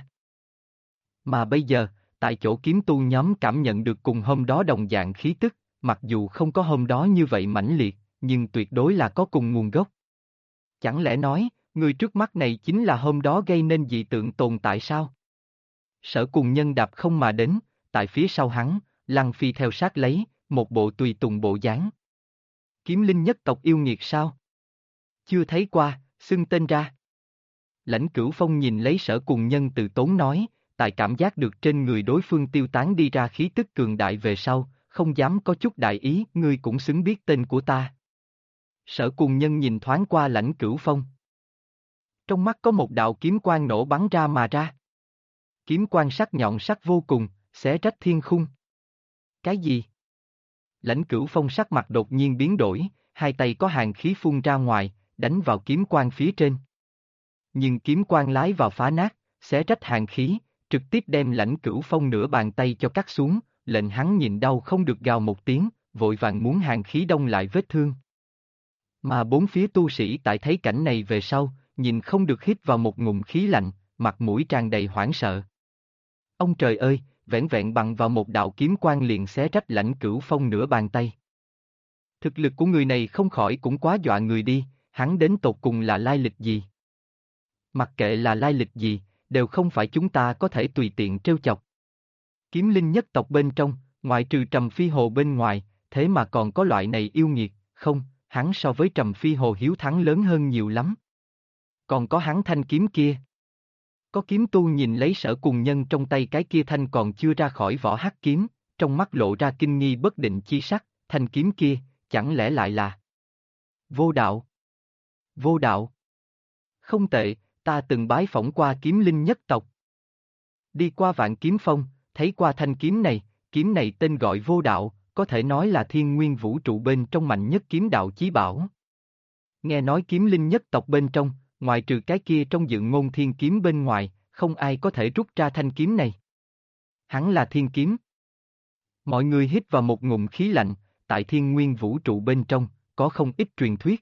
Mà bây giờ, tại chỗ kiếm tu nhóm cảm nhận được cùng hôm đó đồng dạng khí tức, mặc dù không có hôm đó như vậy mãnh liệt, nhưng tuyệt đối là có cùng nguồn gốc. Chẳng lẽ nói, người trước mắt này chính là hôm đó gây nên dị tượng tồn tại sao? Sở Cùng Nhân đạp không mà đến, tại phía sau hắn, Lăng Phi theo sát lấy, một bộ tùy tùng bộ dáng. Kiếm linh nhất tộc yêu nghiệt sao? Chưa thấy qua, xưng tên ra. Lãnh Cửu Phong nhìn lấy Sở Cùng Nhân từ tốn nói, tại cảm giác được trên người đối phương tiêu tán đi ra khí tức cường đại về sau, không dám có chút đại ý, ngươi cũng xứng biết tên của ta. Sở Cùng Nhân nhìn thoáng qua Lãnh Cửu Phong. Trong mắt có một đạo kiếm quang nổ bắn ra mà ra. Kiếm quang sắc nhọn sắc vô cùng, xé rách thiên khung. Cái gì? Lãnh Cửu Phong sắc mặt đột nhiên biến đổi, hai tay có hàng khí phun ra ngoài, đánh vào kiếm quang phía trên. Nhưng kiếm quang lái vào phá nát, xé rách hàng khí, trực tiếp đem Lãnh Cửu Phong nửa bàn tay cho cắt xuống, lệnh hắn nhịn đau không được gào một tiếng, vội vàng muốn hàn khí đông lại vết thương. Mà bốn phía tu sĩ tại thấy cảnh này về sau, nhìn không được hít vào một ngụm khí lạnh, mặt mũi tràn đầy hoảng sợ. Ông trời ơi, vẻn vẹn bằng vào một đạo kiếm quang liền xé rách Lãnh Cửu Phong nửa bàn tay. Thực lực của người này không khỏi cũng quá dọa người đi, hắn đến tột cùng là lai lịch gì? Mặc kệ là lai lịch gì, đều không phải chúng ta có thể tùy tiện trêu chọc. Kiếm linh nhất tộc bên trong, ngoại trừ Trầm Phi Hồ bên ngoài, thế mà còn có loại này yêu nghiệt, không, hắn so với Trầm Phi Hồ hiếu thắng lớn hơn nhiều lắm. Còn có hắn thanh kiếm kia. Có kiếm tu nhìn lấy Sở Cùng Nhân trong tay cái kia thanh còn chưa ra khỏi vỏ hắc kiếm, trong mắt lộ ra kinh nghi bất định chi sắc, thanh kiếm kia, chẳng lẽ lại là vô đạo? Vô đạo. Không tệ, ta từng bái phỏng qua kiếm linh nhất tộc. Đi qua Vạn Kiếm Phong, thấy qua thanh kiếm này tên gọi vô đạo, có thể nói là thiên nguyên vũ trụ bên trong mạnh nhất kiếm đạo chí bảo. Nghe nói kiếm linh nhất tộc bên trong, ngoài trừ cái kia trong dự ngôn thiên kiếm bên ngoài, không ai có thể rút ra thanh kiếm này. Hắn là thiên kiếm. Mọi người hít vào một ngụm khí lạnh, tại thiên nguyên vũ trụ bên trong, có không ít truyền thuyết.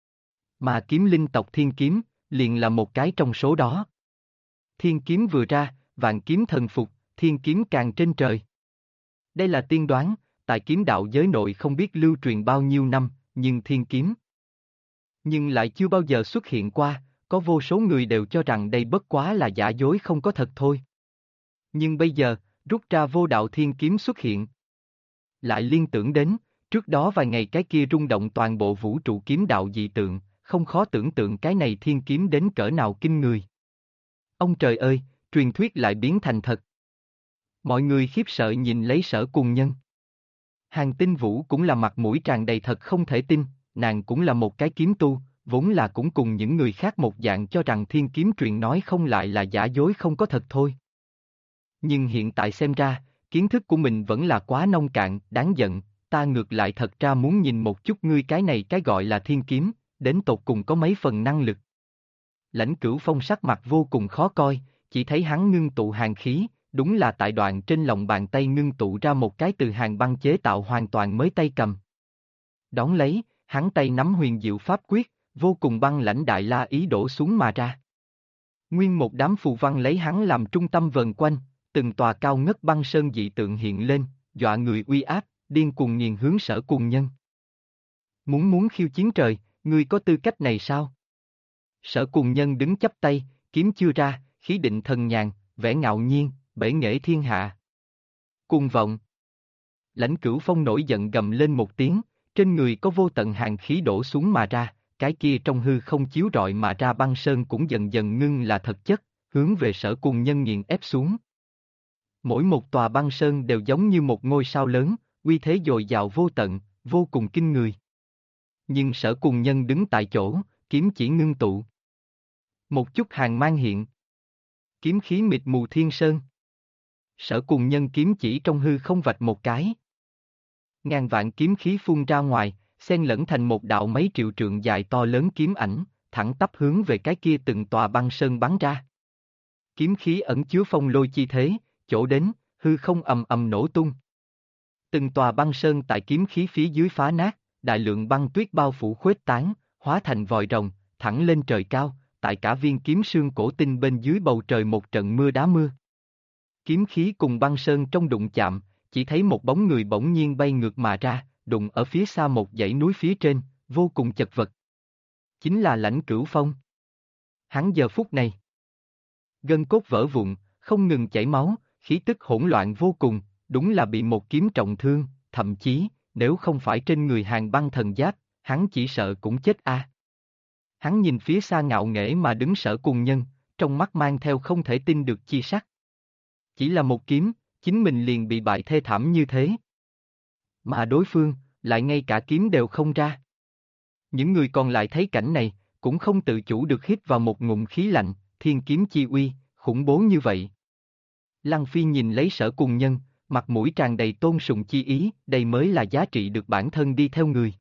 Mà kiếm linh tộc thiên kiếm, liền là một cái trong số đó. Thiên kiếm vừa ra, vạn kiếm thần phục, thiên kiếm càng trên trời. Đây là tiên đoán, tại kiếm đạo giới nội không biết lưu truyền bao nhiêu năm, nhưng thiên kiếm. Nhưng lại chưa bao giờ xuất hiện qua, có vô số người đều cho rằng đây bất quá là giả dối không có thật thôi. Nhưng bây giờ, rút ra vô đạo thiên kiếm xuất hiện. Lại liên tưởng đến, trước đó vài ngày cái kia rung động toàn bộ vũ trụ kiếm đạo dị tượng, không khó tưởng tượng cái này thiên kiếm đến cỡ nào kinh người. Ông trời ơi, truyền thuyết lại biến thành thật. Mọi người khiếp sợ nhìn lấy Sở Cùng Nhân. Hàn Tinh Vũ cũng là mặt mũi tràn đầy thật không thể tin, nàng cũng là một cái kiếm tu, vốn là cũng cùng những người khác một dạng cho rằng thiên kiếm truyền nói không lại là giả dối không có thật thôi. Nhưng hiện tại xem ra, kiến thức của mình vẫn là quá nông cạn, đáng giận, ta ngược lại thật ra muốn nhìn một chút ngươi cái này cái gọi là thiên kiếm, đến tột cùng có mấy phần năng lực. Lãnh Cửu Phong sắc mặt vô cùng khó coi, chỉ thấy hắn ngưng tụ hàn khí, đúng là tại đoạn trên lòng bàn tay ngưng tụ ra một cái từ hàn băng chế tạo hoàn toàn mới tay cầm. Đón lấy, hắn tay nắm huyền diệu pháp quyết, vô cùng băng lãnh đại la ý đổ xuống mà ra. Nguyên một đám phù văn lấy hắn làm trung tâm vần quanh, từng tòa cao ngất băng sơn dị tượng hiện lên, dọa người uy áp, điên cuồng nghiền hướng Sở Cùng Nhân. Muốn khiêu chiến trời, ngươi có tư cách này sao? Sở Cùng Nhân đứng chắp tay, kiếm chưa ra, khí định thần nhàn, vẻ ngạo nhiên, bể nghệ thiên hạ. Cuồng vọng. Lãnh Cửu Phong nổi giận gầm lên một tiếng, trên người có vô tận hàn khí đổ xuống mà ra, cái kia trong hư không chiếu rọi mà ra băng sơn cũng dần dần ngưng là thực chất, hướng về Sở Cùng Nhân nghiền ép xuống. Mỗi một tòa băng sơn đều giống như một ngôi sao lớn, uy thế dồi dào vô tận, vô cùng kinh người. Nhưng Sở Cùng Nhân đứng tại chỗ, kiếm chỉ ngưng tụ. Một chút hàn mang hiện. Kiếm khí mịt mù thiên sơn. Sở Cùng Nhân kiếm chỉ trong hư không vạch một cái. Ngàn vạn kiếm khí phun ra ngoài, xen lẫn thành một đạo mấy triệu trượng dài to lớn kiếm ảnh, thẳng tắp hướng về cái kia từng tòa băng sơn bắn ra. Kiếm khí ẩn chứa phong lôi chi thế, chỗ đến, hư không ầm ầm nổ tung. Từng tòa băng sơn tại kiếm khí phía dưới phá nát, đại lượng băng tuyết bao phủ khuếch tán, hóa thành vòi rồng, thẳng lên trời cao, tại cả viên kiếm sương cổ tinh bên dưới bầu trời một trận mưa đá mưa. Kiếm khí cùng băng sơn trong đụng chạm, chỉ thấy một bóng người bỗng nhiên bay ngược mà ra, đụng ở phía xa một dãy núi phía trên, vô cùng chật vật. Chính là Lãnh Cửu Phong. Hắn giờ phút này, gân cốt vỡ vụn, không ngừng chảy máu, khí tức hỗn loạn vô cùng, đúng là bị một kiếm trọng thương, thậm chí, nếu không phải trên người Hàn Băng thần giáp, hắn chỉ sợ cũng chết a. Hắn nhìn phía xa ngạo nghễ mà đứng Sở Cùng Nhân, trong mắt mang theo không thể tin được chi sắc. Chỉ là một kiếm, chính mình liền bị bại thê thảm như thế. Mà đối phương, lại ngay cả kiếm đều không ra. Những người còn lại thấy cảnh này, cũng không tự chủ được hít vào một ngụm khí lạnh, thiên kiếm chi uy, khủng bố như vậy. Lăng Phi nhìn lấy Sở Cùng Nhân, mặt mũi tràn đầy tôn sùng chi ý, đây mới là giá trị được bản thân đi theo người.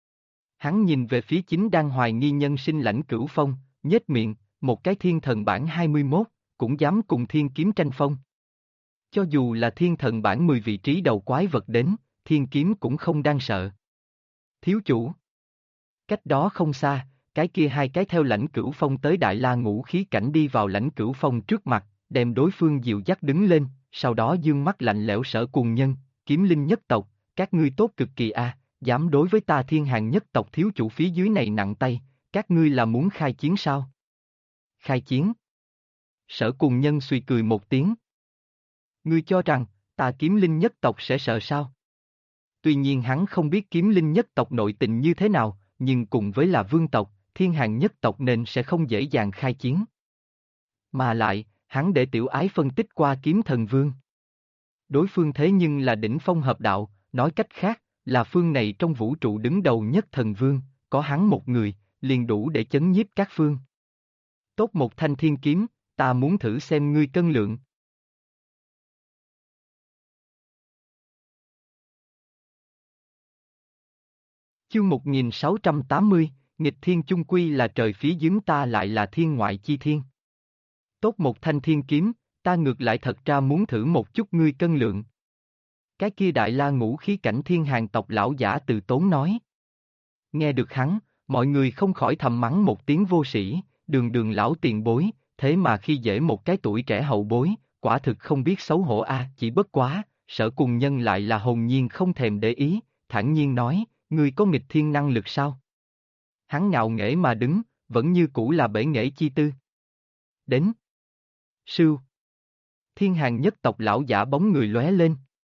Hắn nhìn về phía chính đang hoài nghi nhân sinh Lãnh Cửu Phong, nhếch miệng, một cái thiên thần bản 21, cũng dám cùng thiên kiếm tranh phong. Cho dù là thiên thần bảng 10 vị trí đầu quái vật đến, thiên kiếm cũng không đang sợ. Thiếu chủ. Cách đó không xa, cái kia hai cái theo lãnh cửu phong tới Đại La ngũ khí cảnh đi vào lãnh cửu phong trước mặt, đem đối phương dìu dắt đứng lên, sau đó dương mắt lạnh lẽo Sở Cùng Nhân, kiếm linh nhất tộc, các ngươi tốt cực kỳ a, dám đối với ta thiên hàng nhất tộc thiếu chủ phía dưới này nặng tay, các ngươi là muốn khai chiến sao? Khai chiến? Sở Cùng Nhân suy cười một tiếng. Ngươi cho rằng, ta kiếm linh nhất tộc sẽ sợ sao? Tuy nhiên hắn không biết kiếm linh nhất tộc nội tình như thế nào, nhưng cùng với là vương tộc, thiên hàng nhất tộc nên sẽ không dễ dàng khai chiến. Mà lại, hắn để tiểu ái phân tích qua kiếm thần vương. Đối phương thế nhưng là đỉnh phong hợp đạo, nói cách khác, là phương này trong vũ trụ đứng đầu nhất thần vương, có hắn một người, liền đủ để chấn nhiếp các phương. Tốt một thanh thiên kiếm, ta muốn thử xem ngươi cân lượng. Chương 1680, nghịch thiên chung quy là trời phía dưới ta lại là thiên ngoại chi thiên. Tốt một thanh thiên kiếm, ta ngược lại thật ra muốn thử một chút ngươi cân lượng. Cái kia Đại La ngũ khí cảnh thiên hàng tộc lão giả từ tốn nói. Nghe được hắn, mọi người không khỏi thầm mắng một tiếng vô sĩ, đường đường lão tiền bối, thế mà khi dễ một cái tuổi trẻ hậu bối, quả thực không biết xấu hổ a, chỉ bất quá, Sở Cùng Nhân lại là hồn nhiên không thèm để ý, thản nhiên nói, ngươi có nghịch thiên năng lực sao? Hắn ngạo nghễ mà đứng, vẫn như cũ là bể nghệ chi tư. Đến. Sưu. Thiên hàng nhất tộc lão giả bóng người lóe lên.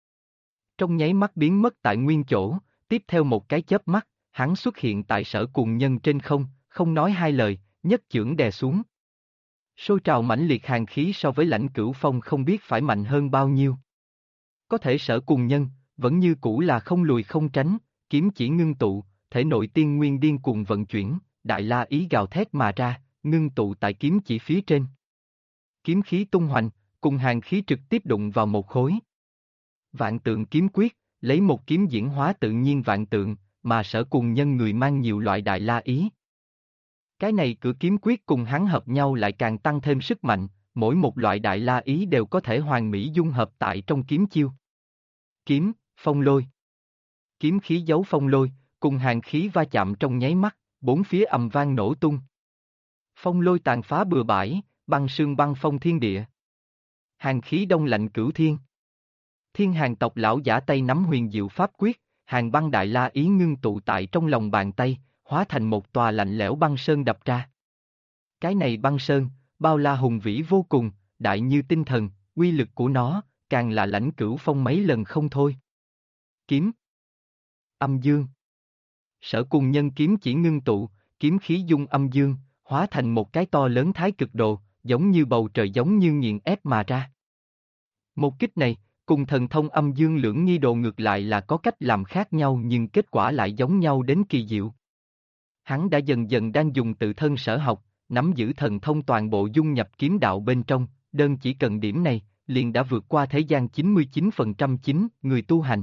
Trong nháy mắt biến mất tại nguyên chỗ, tiếp theo một cái chớp mắt, hắn xuất hiện tại Sở Cùng Nhân trên không, không nói hai lời, nhất chưởng đè xuống. Sôi trào mãnh liệt hàng khí so với lãnh cửu phong không biết phải mạnh hơn bao nhiêu. Có thể Sở Cùng Nhân, vẫn như cũ là không lùi không tránh, kiếm chỉ ngưng tụ, thể nội tiên nguyên điên cuồng vận chuyển, đại la ý gào thét mà ra, ngưng tụ tại kiếm chỉ phía trên. Kiếm khí tung hoành, cùng hàng khí trực tiếp đụng vào một khối. Vạn tượng kiếm quyết, lấy một kiếm diễn hóa tự nhiên vạn tượng, mà Sở Cùng Nhân người mang nhiều loại đại la ý. Cái này cửa kiếm quyết cùng hắn hợp nhau lại càng tăng thêm sức mạnh, mỗi một loại đại la ý đều có thể hoàn mỹ dung hợp tại trong kiếm chiêu. Kiếm, phong lôi. Kiếm khí giấu phong lôi, cùng hàng khí va chạm trong nháy mắt, bốn phía ầm vang nổ tung. Phong lôi tàn phá bừa bãi, băng sương băng phong thiên địa. Hàng khí đông lạnh cửu thiên. Thiên hàng tộc lão giả tay nắm huyền diệu pháp quyết, hàng băng đại la ý ngưng tụ tại trong lòng bàn tay, hóa thành một tòa lạnh lẽo băng sơn đập ra. Cái này băng sơn, bao la hùng vĩ vô cùng, đại như tinh thần, uy lực của nó, càng là lãnh cửu phong mấy lần không thôi. Kiếm. Âm dương. Sở Cùng Nhân kiếm chỉ ngưng tụ, kiếm khí dung âm dương, hóa thành một cái to lớn thái cực đồ, giống như bầu trời giống như nghiền ép mà ra. Một kích này, cùng thần thông âm dương lưỡng nghi đồ ngược lại là có cách làm khác nhau nhưng kết quả lại giống nhau đến kỳ diệu. Hắn đã dần dần đang dùng tự thân sở học, nắm giữ thần thông toàn bộ dung nhập kiếm đạo bên trong, đơn chỉ cần điểm này, liền đã vượt qua thế gian 99% người tu hành.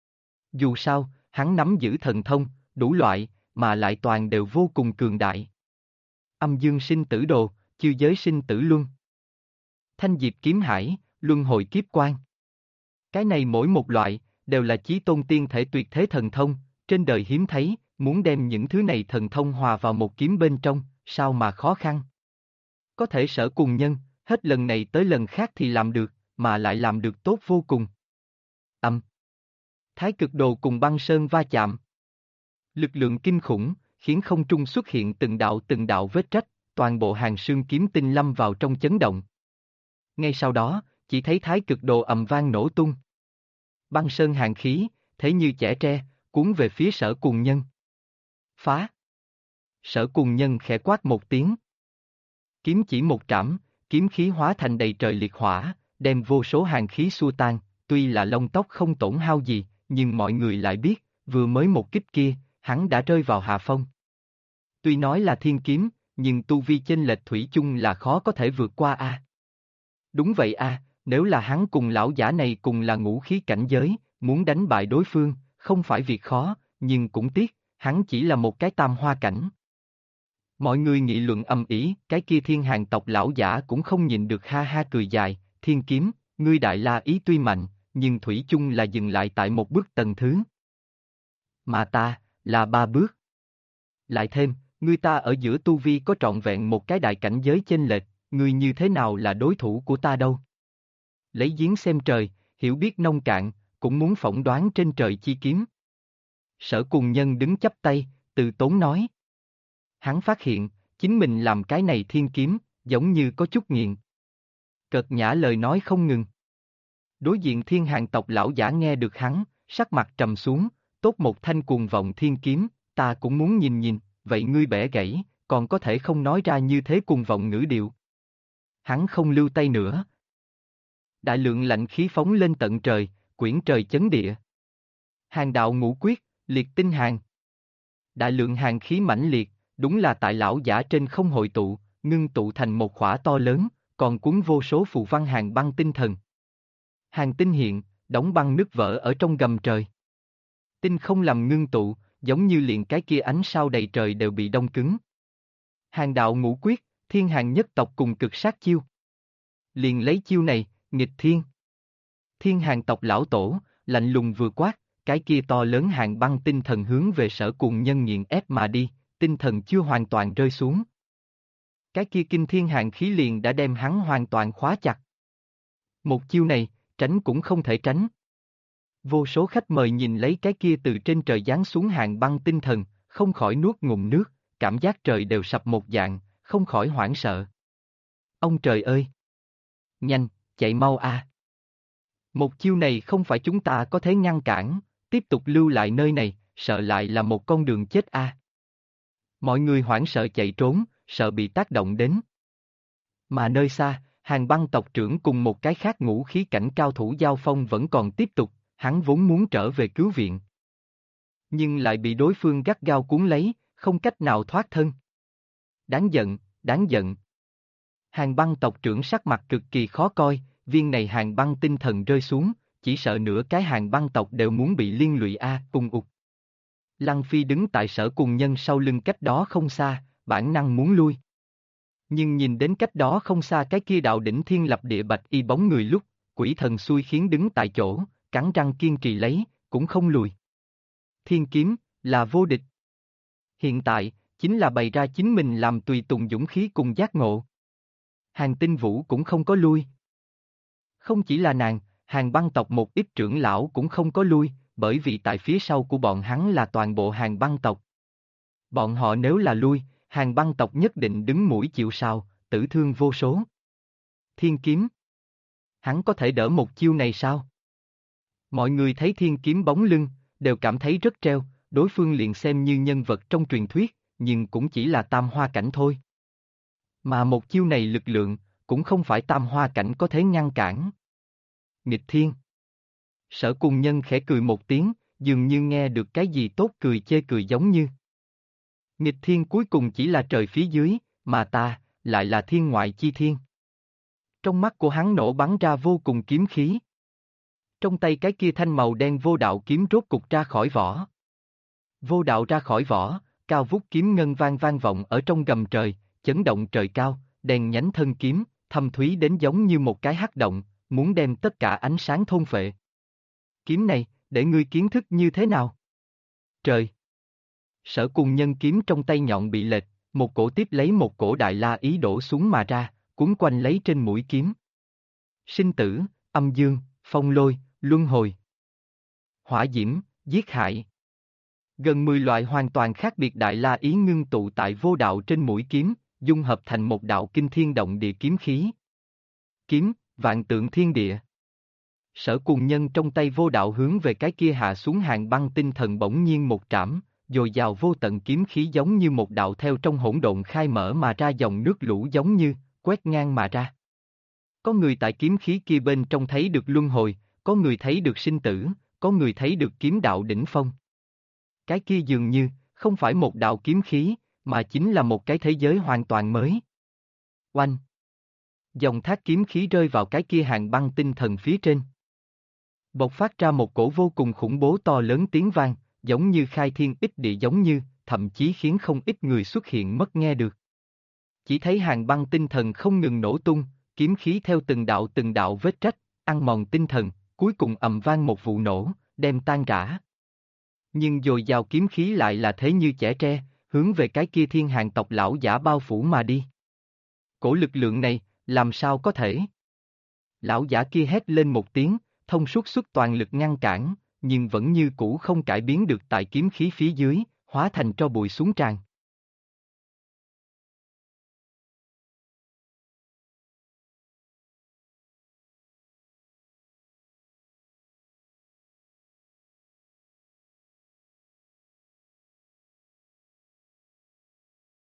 Dù sao, hắn nắm giữ thần thông, đủ loại, mà lại toàn đều vô cùng cường đại. Âm dương sinh tử đồ, chiêu giới sinh tử luân. Thanh diệp kiếm hải, luân hồi kiếp quan. Cái này mỗi một loại, đều là chí tôn tiên thể tuyệt thế thần thông, trên đời hiếm thấy, muốn đem những thứ này thần thông hòa vào một kiếm bên trong, sao mà khó khăn. Có thể Sở Cùng Nhân, hết lần này tới lần khác thì làm được, mà lại làm được tốt vô cùng. Thái cực đồ cùng băng sơn va chạm. Lực lượng kinh khủng, khiến không trung xuất hiện từng đạo vết rách, toàn bộ hàng xương kiếm tinh lâm vào trong chấn động. Ngay sau đó, chỉ thấy thái cực đồ ầm vang nổ tung. Băng sơn hàng khí, thế như chẻ tre, cuốn về phía Sở Cùng Nhân. Phá! Sở Cùng Nhân khẽ quát một tiếng. Kiếm chỉ một trảm, kiếm khí hóa thành đầy trời liệt hỏa, đem vô số hàng khí xua tan, tuy là lông tóc không tổn hao gì, nhưng mọi người lại biết, vừa mới một kích kia, hắn đã rơi vào hạ phong. Tuy nói là thiên kiếm, nhưng tu vi chênh lệch thủy chung là khó có thể vượt qua a. Đúng vậy a, nếu là hắn cùng lão giả này cùng là ngũ khí cảnh giới, muốn đánh bại đối phương, không phải việc khó, nhưng cũng tiếc, hắn chỉ là một cái tam hoa cảnh. Mọi người nghị luận ầm ĩ, cái kia thiên hàng tộc lão giả cũng không nhịn được ha ha cười dài, thiên kiếm, ngươi đại la ý tuy mạnh, nhưng thủy chung là dừng lại tại một bước tầng thứ. Mà ta, là 3 bước. Lại thêm, ngươi ta ở giữa tu vi có trọn vẹn một cái đại cảnh giới chênh lệch, ngươi như thế nào là đối thủ của ta đâu. Lấy giếng xem trời, hiểu biết nông cạn, cũng muốn phỏng đoán trên trời chi kiếm. Sở Cùng Nhân đứng chắp tay, từ tốn nói. Hắn phát hiện, chính mình làm cái này thiên kiếm, giống như có chút nghiện. Cợt nhã lời nói không ngừng. Đối diện thiên hàng tộc lão giả nghe được hắn, sắc mặt trầm xuống, tốt một thanh cuồng vọng thiên kiếm, ta cũng muốn nhìn nhìn, vậy ngươi bẻ gãy, còn có thể không nói ra như thế cuồng vọng ngữ điệu. Hắn không lưu tay nữa. Đại lượng lạnh khí phóng lên tận trời, quyển trời chấn địa. Hàng đạo ngũ quyết, liệt tinh hàng. Đại lượng hàng khí mãnh liệt, đúng là tại lão giả trên không hội tụ, ngưng tụ thành một khỏa to lớn, còn cuốn vô số phù văn hàng băng tinh thần. Hàng tinh hiện, đóng băng nứt vỡ ở trong gầm trời. Tinh không làm ngưng tụ, giống như liền cái kia ánh sao đầy trời đều bị đông cứng. Hàng đạo ngũ quyết, thiên hàng nhất tộc cùng cực sát chiêu. Liền lấy chiêu này, nghịch thiên. Thiên hàng tộc lão tổ, lạnh lùng vừa quát, cái kia to lớn hàng băng tinh thần hướng về Sở Cùng Nhân nghiền ép mà đi, tinh thần chưa hoàn toàn rơi xuống. Cái kia kinh thiên hàng khí liền đã đem hắn hoàn toàn khóa chặt. Một chiêu này, tránh cũng không thể tránh. Vô số khách mời nhìn lấy cái kia từ trên trời giáng xuống hàng băng tinh thần, không khỏi nuốt ngụm nước, cảm giác trời đều sập một dạng, không khỏi hoảng sợ. Ông trời ơi! Nhanh, chạy mau a! Một chiêu này không phải chúng ta có thể ngăn cản, tiếp tục lưu lại nơi này, sợ lại là một con đường chết a. Mọi người hoảng sợ chạy trốn, sợ bị tác động đến. Mà nơi xa, hàng băng tộc trưởng cùng một cái khác ngũ khí cảnh cao thủ giao phong vẫn còn tiếp tục, hắn vốn muốn trở về cứu viện. Nhưng lại bị đối phương gắt gao cuốn lấy, không cách nào thoát thân. Đáng giận, đáng giận. Hàng băng tộc trưởng sắc mặt cực kỳ khó coi, viên này hàng băng tinh thần rơi xuống, chỉ sợ nửa cái hàng băng tộc đều muốn bị liên lụy cùng ụt. Lăng Phi đứng tại Sở Cùng Nhân sau lưng cách đó không xa, bản năng muốn lui. Nhưng nhìn đến cách đó không xa cái kia đạo đỉnh thiên lập địa bạch y bóng người lúc, quỷ thần xui khiến đứng tại chỗ, cắn răng kiên trì lấy, cũng không lùi. Thiên kiếm, là vô địch. Hiện tại, chính là bày ra chính mình làm tùy tùng dũng khí cùng giác ngộ. Hàng Tinh Vũ cũng không có lui. Không chỉ là nàng, hàng băng tộc một ít trưởng lão cũng không có lui, bởi vì tại phía sau của bọn hắn là toàn bộ hàng băng tộc. Bọn họ nếu là lui, hàng băng tộc nhất định đứng mũi chịu sào, tử thương vô số. Thiên kiếm. Hắn có thể đỡ một chiêu này sao? Mọi người thấy thiên kiếm bóng lưng, đều cảm thấy rất treo, đối phương liền xem như nhân vật trong truyền thuyết, nhưng cũng chỉ là tam hoa cảnh thôi. Mà một chiêu này lực lượng, cũng không phải tam hoa cảnh có thể ngăn cản. Nghịch thiên. Sở Cùng Nhân khẽ cười một tiếng, dường như nghe được cái gì tốt cười chê cười giống như. Nghịch thiên cuối cùng chỉ là trời phía dưới, mà ta, lại là thiên ngoại chi thiên. Trong mắt của hắn nổ bắn ra vô cùng kiếm khí. Trong tay cái kia thanh màu đen vô đạo kiếm rốt cục ra khỏi vỏ. Vô đạo ra khỏi vỏ, cao vút kiếm ngân vang vang vọng ở trong gầm trời, chấn động trời cao, đèn nhánh thân kiếm, thâm thúy đến giống như một cái hắc động, muốn đem tất cả ánh sáng thôn phệ. Kiếm này, để ngươi kiến thức như thế nào? Trời! Sở Cùng Nhân kiếm trong tay nhọn bị lệch, một cổ tiếp lấy một cổ đại la ý đổ xuống mà ra, cuốn quanh lấy trên mũi kiếm. Sinh tử, âm dương, phong lôi, luân hồi. Hỏa diễm, giết hại. Gần 10 loại hoàn toàn khác biệt đại la ý ngưng tụ tại vô đạo trên mũi kiếm, dung hợp thành một đạo kinh thiên động địa kiếm khí. Kiếm, vạn tượng thiên địa. Sở Cùng Nhân trong tay vô đạo hướng về cái kia hạ xuống hàng băng tinh thần bỗng nhiên một trảm, dồi dào vô tận kiếm khí giống như một đạo theo trong hỗn độn khai mở mà ra dòng nước lũ giống như, quét ngang mà ra. Có người tại kiếm khí kia bên trong thấy được luân hồi, có người thấy được sinh tử, có người thấy được kiếm đạo đỉnh phong. Cái kia dường như, không phải một đạo kiếm khí, mà chính là một cái thế giới hoàn toàn mới. Oanh! Dòng thác kiếm khí rơi vào cái kia hàng băng tinh thần phía trên. Bộc phát ra một cổ vô cùng khủng bố to lớn tiếng vang, giống như khai thiên ích địa giống như, thậm chí khiến không ít người xuất hiện mất nghe được. Chỉ thấy hàng băng tinh thần không ngừng nổ tung, kiếm khí theo từng đạo vết rách, ăn mòn tinh thần, cuối cùng ầm vang một vụ nổ, đem tan rã. Nhưng dồi dào kiếm khí lại là thế như chẻ tre, hướng về cái kia thiên hàng tộc lão giả bao phủ mà đi. Cổ lực lượng này, làm sao có thể? Lão giả kia hét lên một tiếng, thông suốt xuất toàn lực ngăn cản, nhưng vẫn như cũ không cải biến được tại kiếm khí phía dưới, hóa thành tro bụi xuống tràn.